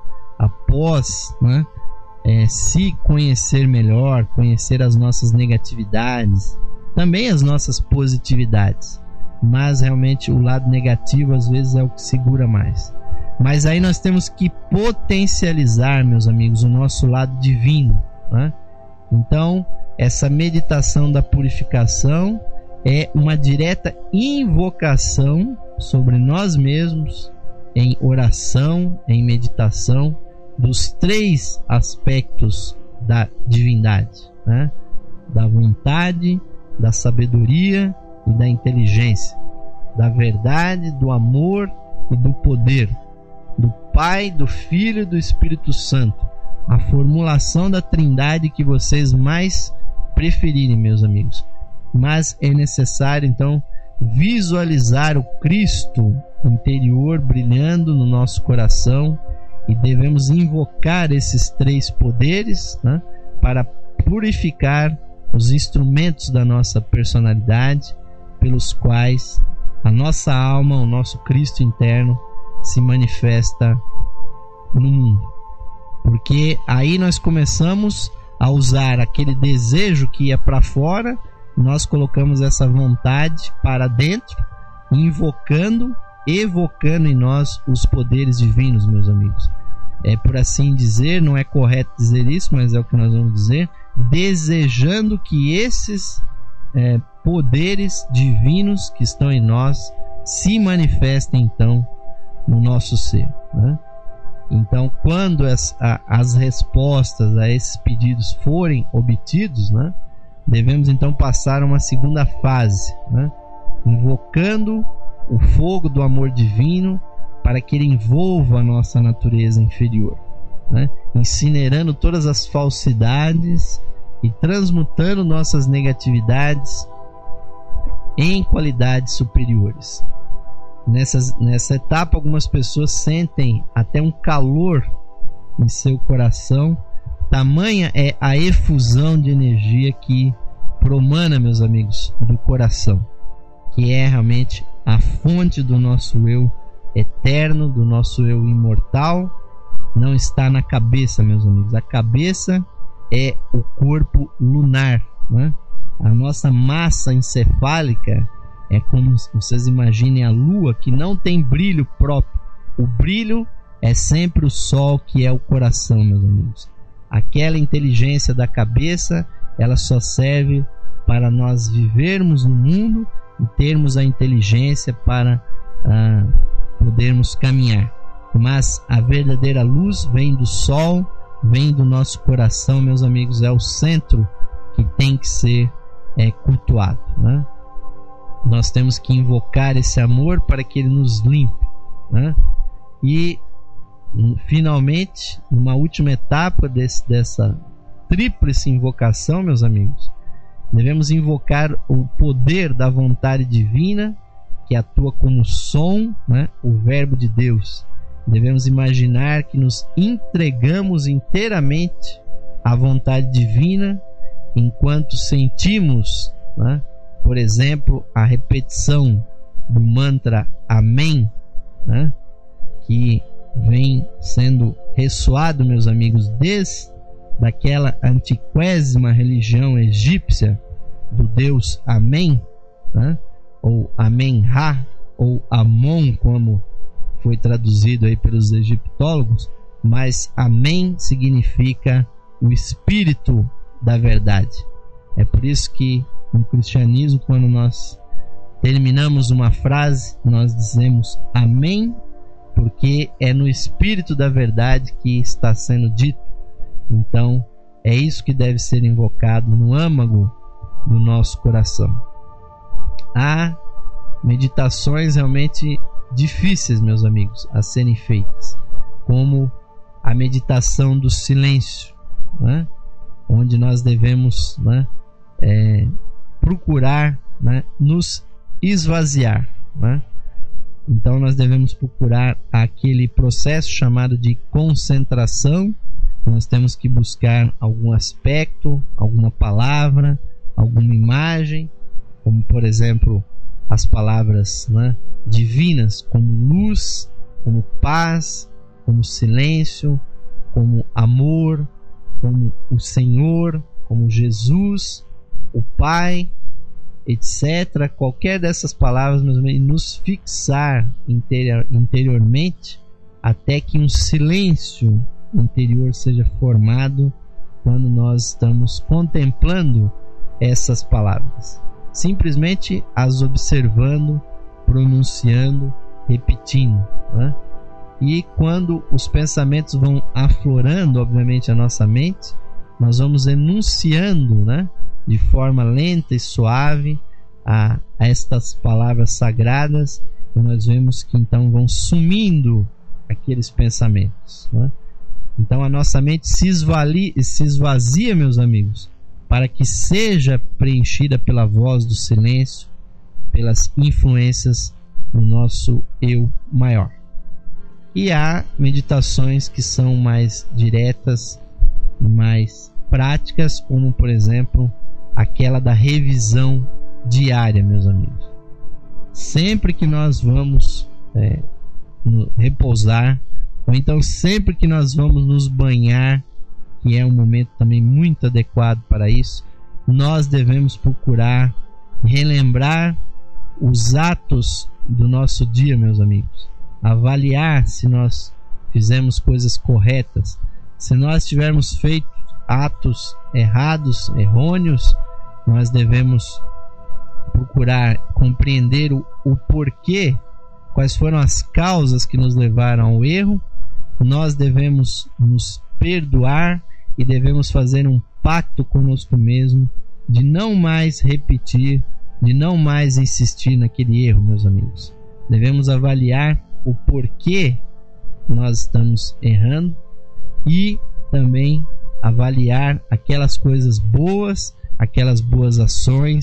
após, né, é, se conhecer melhor, conhecer as nossas negatividades, também as nossas positividades, mas realmente o lado negativo às vezes é o que segura mais. Mas aí nós temos que potencializar, meus amigos, o nosso lado divino, né? Então, essa meditação da purificação é uma direta invocação sobre nós mesmos, em oração, em meditação, dos três aspectos da divindade, né? Da vontade, da sabedoria e da inteligência, da verdade, do amor e do poder, do Pai, do Filho e do Espírito Santo, a formulação da trindade que vocês mais preferirem, meus amigos. Mas é necessário então visualizar o Cristo interior brilhando no nosso coração, e devemos invocar esses três poderes, né, para purificar os instrumentos da nossa personalidade, pelos quais a nossa alma, o nosso Cristo interno se manifesta no mundo. Porque aí nós começamos a usar aquele desejo que ia para fora, nós colocamos essa vontade para dentro, invocando, evocando em nós os poderes divinos, meus amigos. É, por assim dizer, não é correto dizer isso, mas é o que nós vamos dizer, desejando que esses é, poderes divinos que estão em nós se manifestem então no nosso ser, né? Então, quando as, a, as respostas a esses pedidos forem obtidos, né, devemos então passar a uma segunda fase, né, invocando o fogo do amor divino para que ele envolva a nossa natureza inferior, né, incinerando todas as falsidades e transmutando nossas negatividades em qualidades superiores. Nessas, nessa etapa, algumas pessoas sentem até um calor em seu coração. Tamanha é a efusão de energia que promana, meus amigos, do coração, que é realmente a fonte do nosso eu eterno, do nosso eu imortal. Não está na cabeça, meus amigos. A cabeça é o corpo lunar, né? A nossa massa encefálica é como vocês imaginem a lua, que não tem brilho próprio. O brilho é sempre o sol, que é o coração, meus amigos. Aquela inteligência da cabeça, ela só serve para nós vivermos no mundo e termos a inteligência para ah, podermos caminhar. Mas a verdadeira luz vem do sol, vem do nosso coração, meus amigos. É o centro que tem que ser é, cultuado, né? Nós temos que invocar esse amor para que ele nos limpe, né? E finalmente, numa última etapa desse, dessa tríplice invocação, meus amigos, devemos invocar o poder da vontade divina, que atua como som, né? O verbo de Deus. Devemos imaginar que nos entregamos inteiramente à vontade divina, enquanto sentimos, né, por exemplo, a repetição do mantra Amém, né, que vem sendo ressoado, meus amigos, desde daquela antiquésima religião egípcia do deus Amém, né, ou Amen-Ra, ou Amon, como foi traduzido aí pelos egiptólogos, mas Amém significa o Espírito da verdade. É por isso que no cristianismo, quando nós terminamos uma frase, nós dizemos Amém, porque é no Espírito da verdade que está sendo dito. Então é isso que deve ser invocado no âmago do nosso coração. Há meditações realmente difíceis, meus amigos, a serem feitas, como a meditação do silêncio, né? Onde nós devemos, né, é, procurar, né, nos esvaziar, né? Então nós devemos procurar aquele processo chamado de concentração. Nós temos que buscar algum aspecto, alguma palavra, alguma imagem, como por exemplo as palavras, né, divinas, como luz, como paz, como silêncio, como amor, como o Senhor, como Jesus, o Pai, etcétera. Qualquer dessas palavras, meus amigos, nos fixar interior, interiormente, até que um silêncio interior seja formado quando nós estamos contemplando essas palavras, simplesmente as observando, pronunciando, repetindo, né? E quando os pensamentos vão aflorando, obviamente, a nossa mente, nós vamos enunciando, né, de forma lenta e suave a, a estas palavras sagradas, e nós vemos que então vão sumindo aqueles pensamentos, né? Então a nossa mente se, esvali, se esvazia, meus amigos, para que seja preenchida pela voz do silêncio, pelas influências do nosso eu maior. E há meditações que são mais diretas, mais práticas, como por exemplo aquela da revisão diária, meus amigos. Sempre que nós vamos é, repousar, ou então sempre que nós vamos nos banhar, que é um momento também muito adequado para isso, nós devemos procurar relembrar os atos do nosso dia, meus amigos. Avaliar se nós fizemos coisas corretas. Se nós tivermos feito atos errados, errôneos, nós devemos procurar compreender o, o porquê, quais foram as causas que nos levaram ao erro. Nós devemos nos perdoar e devemos fazer um pacto conosco mesmo de não mais repetir, de não mais insistir naquele erro, meus amigos. Devemos avaliar o porquê nós estamos errando e também avaliar aquelas coisas boas, aquelas boas ações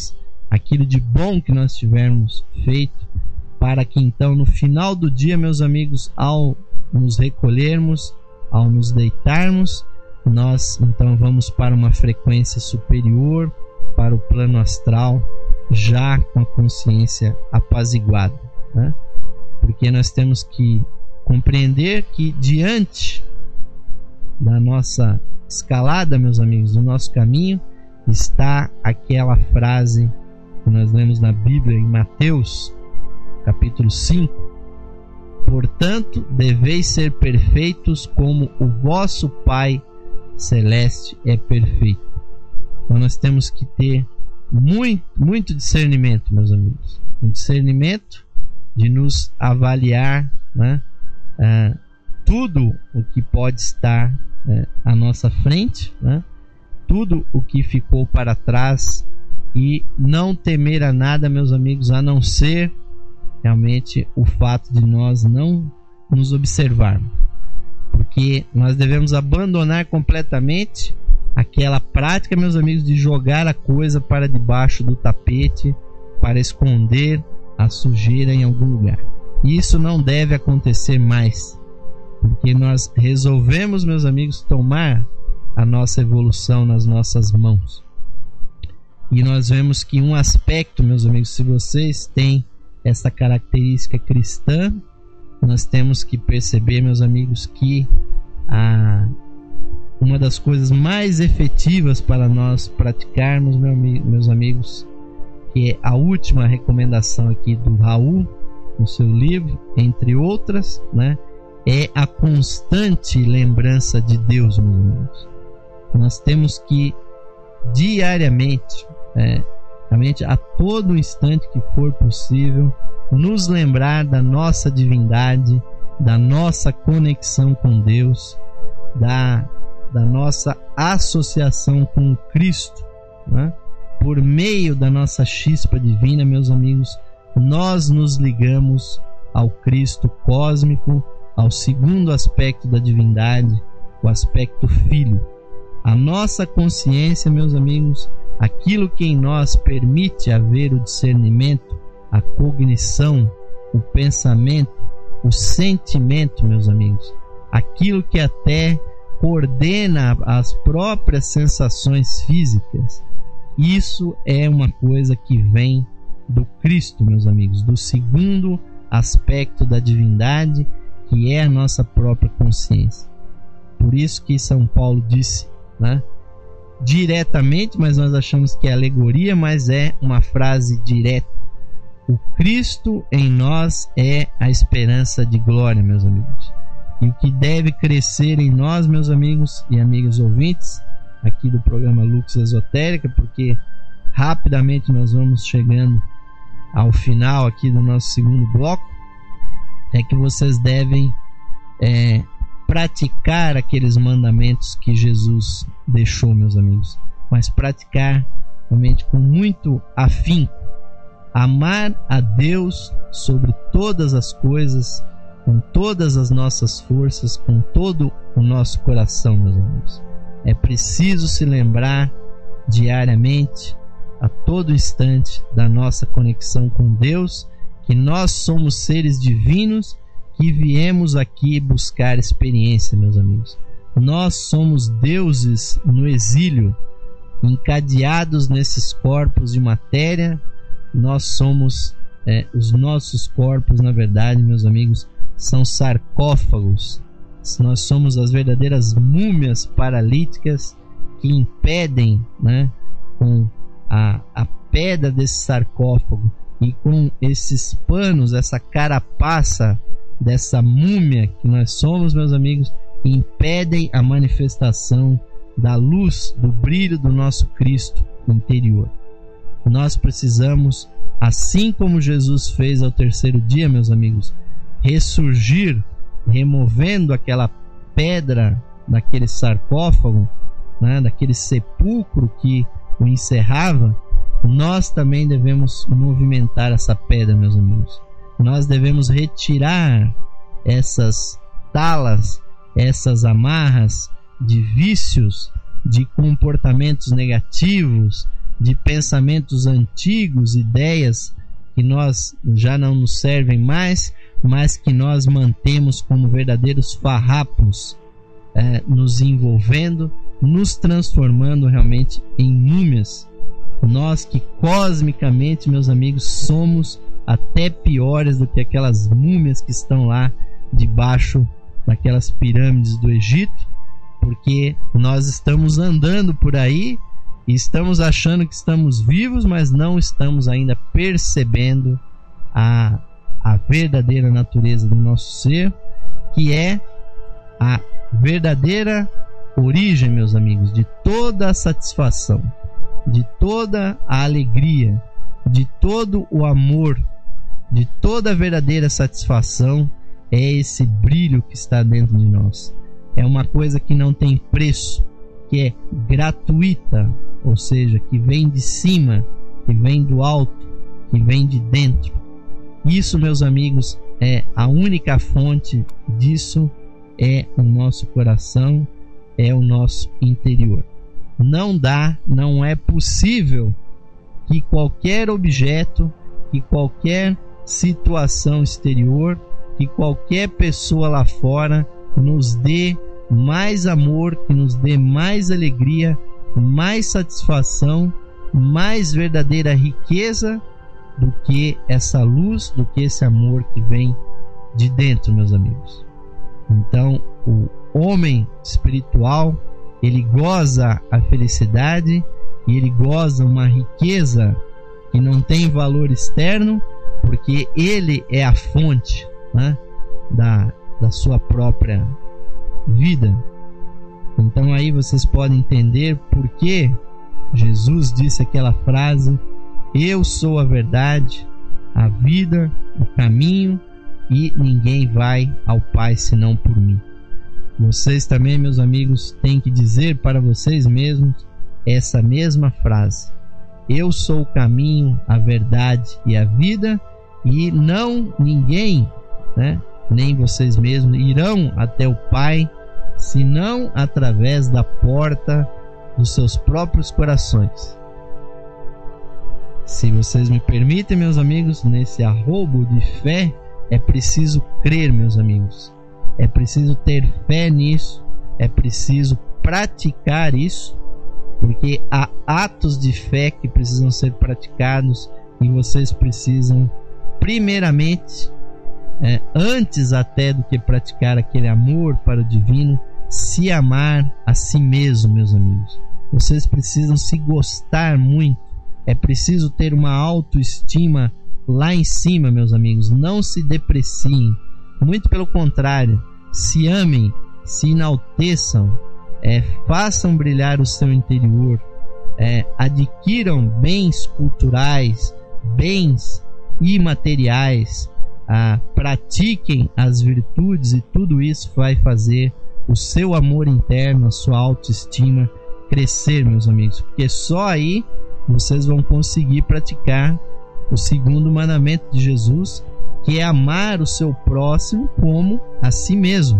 aquilo de bom que nós tivermos feito, para que então no final do dia, meus amigos, ao nos recolhermos, ao nos deitarmos, nós então vamos para uma frequência superior, para o plano astral, já com a consciência apaziguada, né? Porque nós temos que compreender que diante da nossa escalada, meus amigos, do nosso caminho, está aquela frase que nós lemos na Bíblia, em Mateus, capítulo cinco: portanto, deveis ser perfeitos como o vosso Pai Celeste é perfeito. Então nós temos que ter muito, muito discernimento, meus amigos, um discernimento de nos avaliar, né? Ah, tudo o que pode estar, né, à nossa frente, né? Tudo o que ficou para trás, e não temer a nada, meus amigos, a não ser realmente o fato de nós não nos observarmos, porque nós devemos abandonar completamente aquela prática, meus amigos, de jogar a coisa para debaixo do tapete, para esconder a sujeira em algum lugar. Isso não deve acontecer mais, porque nós resolvemos, meus amigos, tomar a nossa evolução nas nossas mãos. E nós vemos que um aspecto, meus amigos, se vocês têm essa característica cristã, nós temos que perceber, meus amigos, que a, uma das coisas mais efetivas para nós praticarmos, meu, meus amigos, que é a última recomendação aqui do Raul, no seu livro, entre outras, né, é a constante lembrança de Deus, meus amigos. Nós temos que diariamente, é, realmente a todo instante que for possível, nos lembrar da nossa divindade, da nossa conexão com Deus, da, da nossa associação com Cristo, né? Por meio da nossa chispa divina, meus amigos, nós nos ligamos ao Cristo cósmico, ao segundo aspecto da divindade, o aspecto Filho. A nossa consciência, meus amigos, aquilo que em nós permite haver o discernimento, a cognição, o pensamento, o sentimento, meus amigos, aquilo que até coordena as próprias sensações físicas, isso é uma coisa que vem do Cristo, meus amigos, do segundo aspecto da divindade, que é a nossa própria consciência. Por isso que São Paulo disse, né, diretamente, mas nós achamos que é alegoria, mas é uma frase direta: o Cristo em nós é a esperança de glória, meus amigos. E o que deve crescer em nós, meus amigos e amigas ouvintes aqui do programa Lux Esotérica, porque rapidamente nós vamos chegando ao final aqui do nosso segundo bloco, é que vocês devem é, praticar aqueles mandamentos que Jesus deixou, meus amigos, mas praticar realmente com muito afinco. Amar a Deus sobre todas as coisas, com todas as nossas forças, com todo o nosso coração, meus amigos. É preciso se lembrar diariamente, a todo instante, da nossa conexão com Deus, que nós somos seres divinos que viemos aqui buscar experiência, meus amigos. Nós somos deuses no exílio, encadeados nesses corpos de matéria. Nós somos, é, os nossos corpos, na verdade, meus amigos, são sarcófagos. Nós somos as verdadeiras múmias paralíticas que impedem, né, com a, a pedra desse sarcófago e com esses panos, essa carapaça dessa múmia que nós somos, meus amigos, impedem a manifestação da luz, do brilho do nosso Cristo interior. Nós precisamos, assim como Jesus fez ao terceiro dia, meus amigos, ressurgir, removendo aquela pedra daquele sarcófago, né, daquele sepulcro que o encerrava. Nós também devemos movimentar essa pedra, meus amigos. Nós devemos retirar essas talas, essas amarras de vícios, de comportamentos negativos, de pensamentos antigos, ideias que nós já não nos servem mais, mas que nós mantemos como verdadeiros farrapos, é, nos envolvendo, nos transformando realmente em múmias. Nós que cosmicamente, meus amigos, somos até piores do que aquelas múmias que estão lá debaixo daquelas pirâmides do Egito, porque nós estamos andando por aí e estamos achando que estamos vivos, mas não estamos ainda percebendo a, a verdadeira natureza do nosso ser, que é a verdadeira origem, meus amigos, de toda a satisfação, de toda a alegria, de todo o amor, de toda a verdadeira satisfação. É esse brilho que está dentro de nós. É uma coisa que não tem preço, que é gratuita, ou seja, que vem de cima, que vem do alto, que vem de dentro. Isso, meus amigos, é a única fonte disso, é o nosso coração, é o nosso interior. Não dá, não é possível que qualquer objeto, que qualquer situação exterior, que qualquer pessoa lá fora nos dê mais amor, que nos dê mais alegria, mais satisfação, mais verdadeira riqueza do que essa luz, do que esse amor que vem de dentro, meus amigos. Então, o homem espiritual, ele goza a felicidade e ele goza uma riqueza que não tem valor externo, porque ele é a fonte, né, da, da sua própria vida. Então aí vocês podem entender por que Jesus disse aquela frase: eu sou a verdade, a vida, o caminho, e ninguém vai ao Pai senão por mim. Vocês também, meus amigos, têm que dizer para vocês mesmos essa mesma frase: eu sou o caminho, a verdade e a vida, e não ninguém, né, nem vocês mesmos irão até o Pai senão através da porta dos seus próprios corações. Se vocês me permitem, meus amigos, nesse arrobo de fé, é preciso crer, meus amigos. É preciso ter fé nisso, é preciso praticar isso, porque há atos de fé que precisam ser praticados e vocês precisam, primeiramente, é, antes até do que praticar aquele amor para o divino, se amar a si mesmo, meus amigos. Vocês precisam se gostar muito, é preciso ter uma autoestima lá em cima, meus amigos. Não se depreciem, muito pelo contrário, se amem, se enalteçam, é, façam brilhar o seu interior, é, adquiram bens culturais, bens imateriais, ah, pratiquem as virtudes, e tudo isso vai fazer o seu amor interno, a sua autoestima crescer, meus amigos, porque só aí vocês vão conseguir praticar o segundo mandamento de Jesus, que é amar o seu próximo como a si mesmo.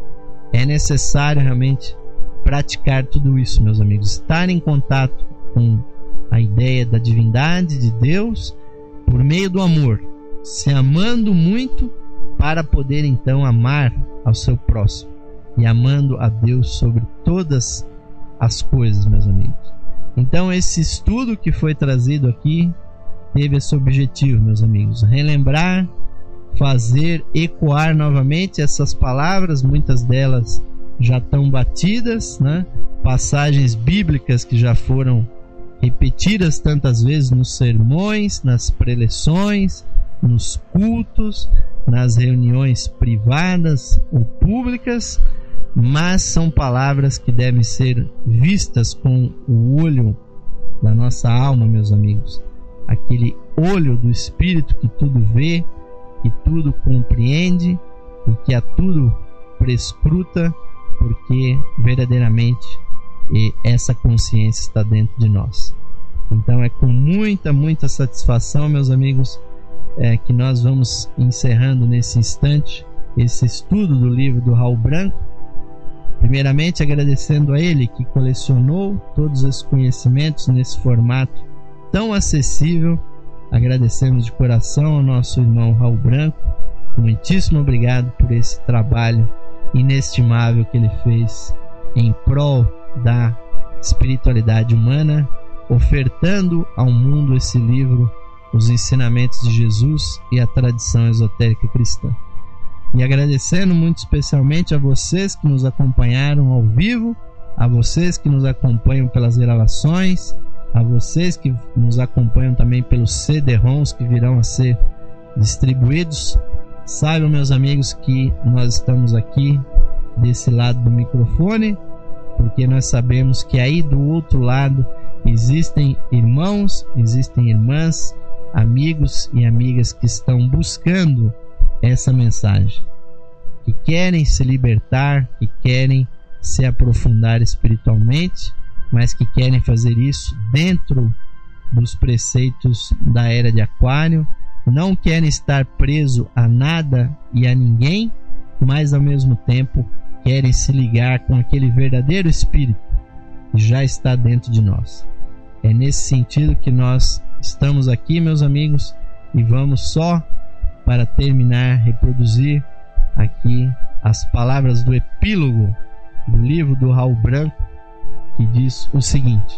É necessário realmente praticar tudo isso, meus amigos, estar em contato com a ideia da divindade de Deus por meio do amor, se amando muito para poder então amar ao seu próximo e amando a Deus sobre todas as coisas, meus amigos. Então esse estudo que foi trazido aqui teve esse objetivo, meus amigos, relembrar, fazer ecoar novamente essas palavras, muitas delas já estão batidas, né? Passagens bíblicas que já foram repetidas tantas vezes nos sermões, nas preleções, nos cultos, nas reuniões privadas ou públicas, mas são palavras que devem ser vistas com o olho da nossa alma, meus amigos, aquele olho do Espírito que tudo vê, que tudo compreende e que a tudo prescruta, porque verdadeiramente essa consciência está dentro de nós. Então é com muita, muita satisfação, meus amigos, é, que nós vamos encerrando nesse instante esse estudo do livro do Raul Branco, Primeiramente, agradecendo a ele que colecionou todos esses conhecimentos nesse formato tão acessível. Agradecemos de coração ao nosso irmão Raul Branco. Muitíssimo obrigado por esse trabalho inestimável que ele fez em prol da espiritualidade humana, ofertando ao mundo esse livro, os ensinamentos de Jesus e a tradição esotérica cristã. E agradecendo muito especialmente a vocês que nos acompanharam ao vivo, a vocês que nos acompanham pelas gravações, a vocês que nos acompanham também pelos C D-ROMs que virão a ser distribuídos. Saibam, meus amigos, que nós estamos aqui desse lado do microfone, porque nós sabemos que aí do outro lado existem irmãos, existem irmãs, amigos e amigas que estão buscando essa mensagem, que querem se libertar, que querem se aprofundar espiritualmente, mas que querem fazer isso dentro dos preceitos da era de Aquário, não querem estar preso a nada e a ninguém, mas ao mesmo tempo querem se ligar com aquele verdadeiro espírito que já está dentro de nós. É nesse sentido que nós estamos aqui, meus amigos, e vamos só para terminar reproduzir aqui as palavras do epílogo do livro do Raul Branco, que diz o seguinte: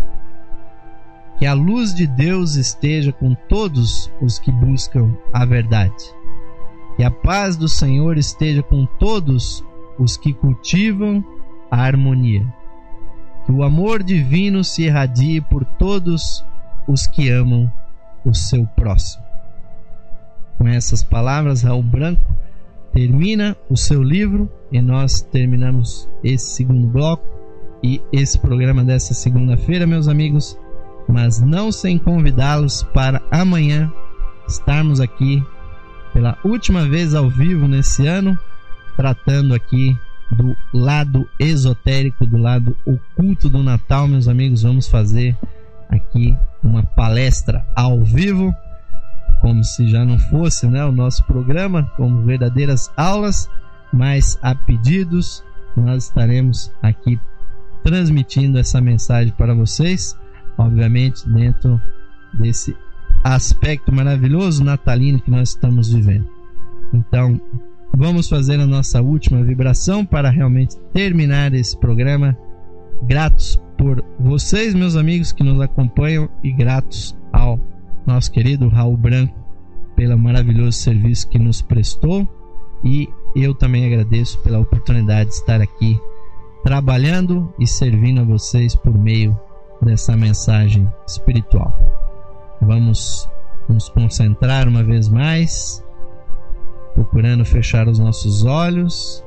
que a luz de Deus esteja com todos os que buscam a verdade, que a paz do Senhor esteja com todos os que cultivam a harmonia, que o amor divino se irradie por todos os que amam o seu próximo. Com essas palavras, Raul Branco termina o seu livro e nós terminamos esse segundo bloco e esse programa dessa segunda-feira, meus amigos, mas não sem convidá-los para amanhã estarmos aqui pela última vez ao vivo nesse ano, tratando aqui do lado esotérico, do lado oculto do Natal. Meus amigos, vamos fazer aqui uma palestra ao vivo, como se já não fosse, né, o nosso programa, como verdadeiras aulas, mas a pedidos nós estaremos aqui transmitindo essa mensagem para vocês, obviamente dentro desse aspecto maravilhoso natalino que nós estamos vivendo. Então, vamos fazer a nossa última vibração para realmente terminar esse programa, gratos por vocês, meus amigos, que nos acompanham, e gratos ao nosso querido Raul Branco pelo maravilhoso serviço que nos prestou. E eu também agradeço pela oportunidade de estar aqui trabalhando e servindo a vocês por meio dessa mensagem espiritual. Vamos nos concentrar uma vez mais, procurando fechar os nossos olhos,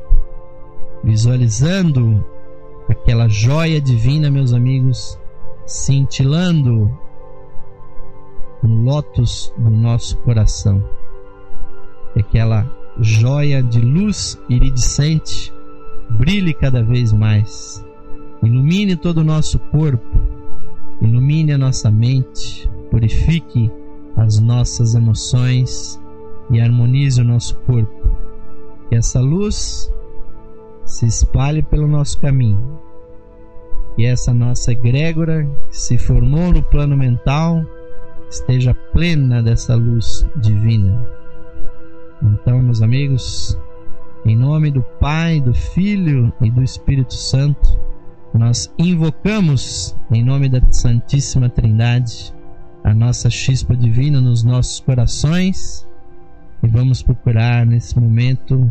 visualizando aquela joia divina, meus amigos, cintilando no lótus do nosso coração. Aquela joia de luz iridescente brilhe cada vez mais, ilumine todo o nosso corpo, ilumine a nossa mente, purifique as nossas emoções e harmonize o nosso corpo. Que essa luz se espalhe pelo nosso caminho, que essa nossa egrégora que se formou no plano mental esteja plena dessa luz divina. Então, meus amigos, em nome do Pai, do Filho e do Espírito Santo, nós invocamos, em nome da Santíssima Trindade, a nossa chispa divina nos nossos corações, e vamos procurar nesse momento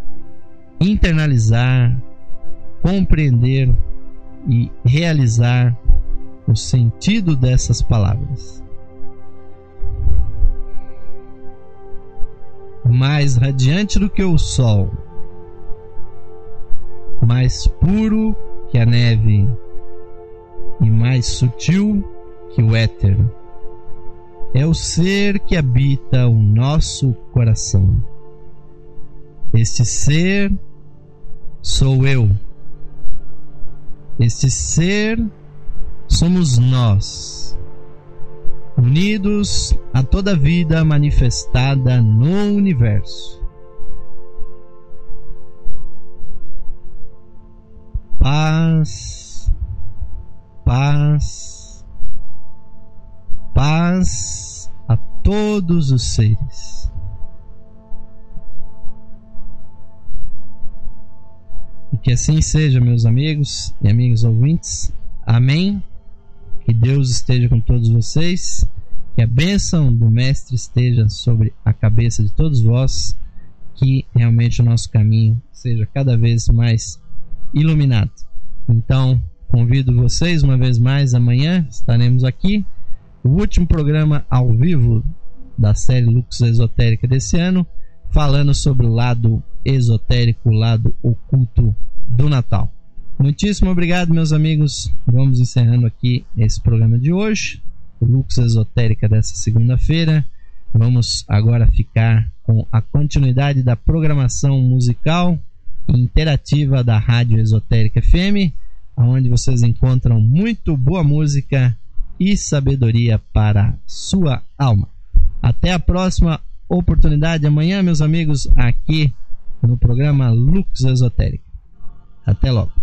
internalizar, compreender e realizar o sentido dessas palavras. Mais radiante do que o sol, mais puro que a neve e mais sutil que o éter, é o ser que habita o nosso coração. Este ser sou eu. Este ser somos nós, unidos a toda vida manifestada no universo. Paz, paz, paz a todos os seres. E que assim seja, meus amigos e amigos ouvintes. Amém. Que Deus esteja com todos vocês. Que a bênção do Mestre esteja sobre a cabeça de todos vós. Que realmente o nosso caminho seja cada vez mais iluminado. Então, convido vocês uma vez mais. Amanhã estaremos aqui. O último programa ao vivo da série Lux Esotérica desse ano, falando sobre o lado esotérico, o lado oculto do Natal. Muitíssimo obrigado, meus amigos. Vamos encerrando aqui esse programa de hoje, o Lux Esotérica dessa segunda-feira. Vamos agora ficar com a continuidade da programação musical e interativa da Rádio Esotérica F M, onde vocês encontram muito boa música e sabedoria para sua alma. Até a próxima oportunidade amanhã, meus amigos, aqui no programa Lux Esotérica. Até logo.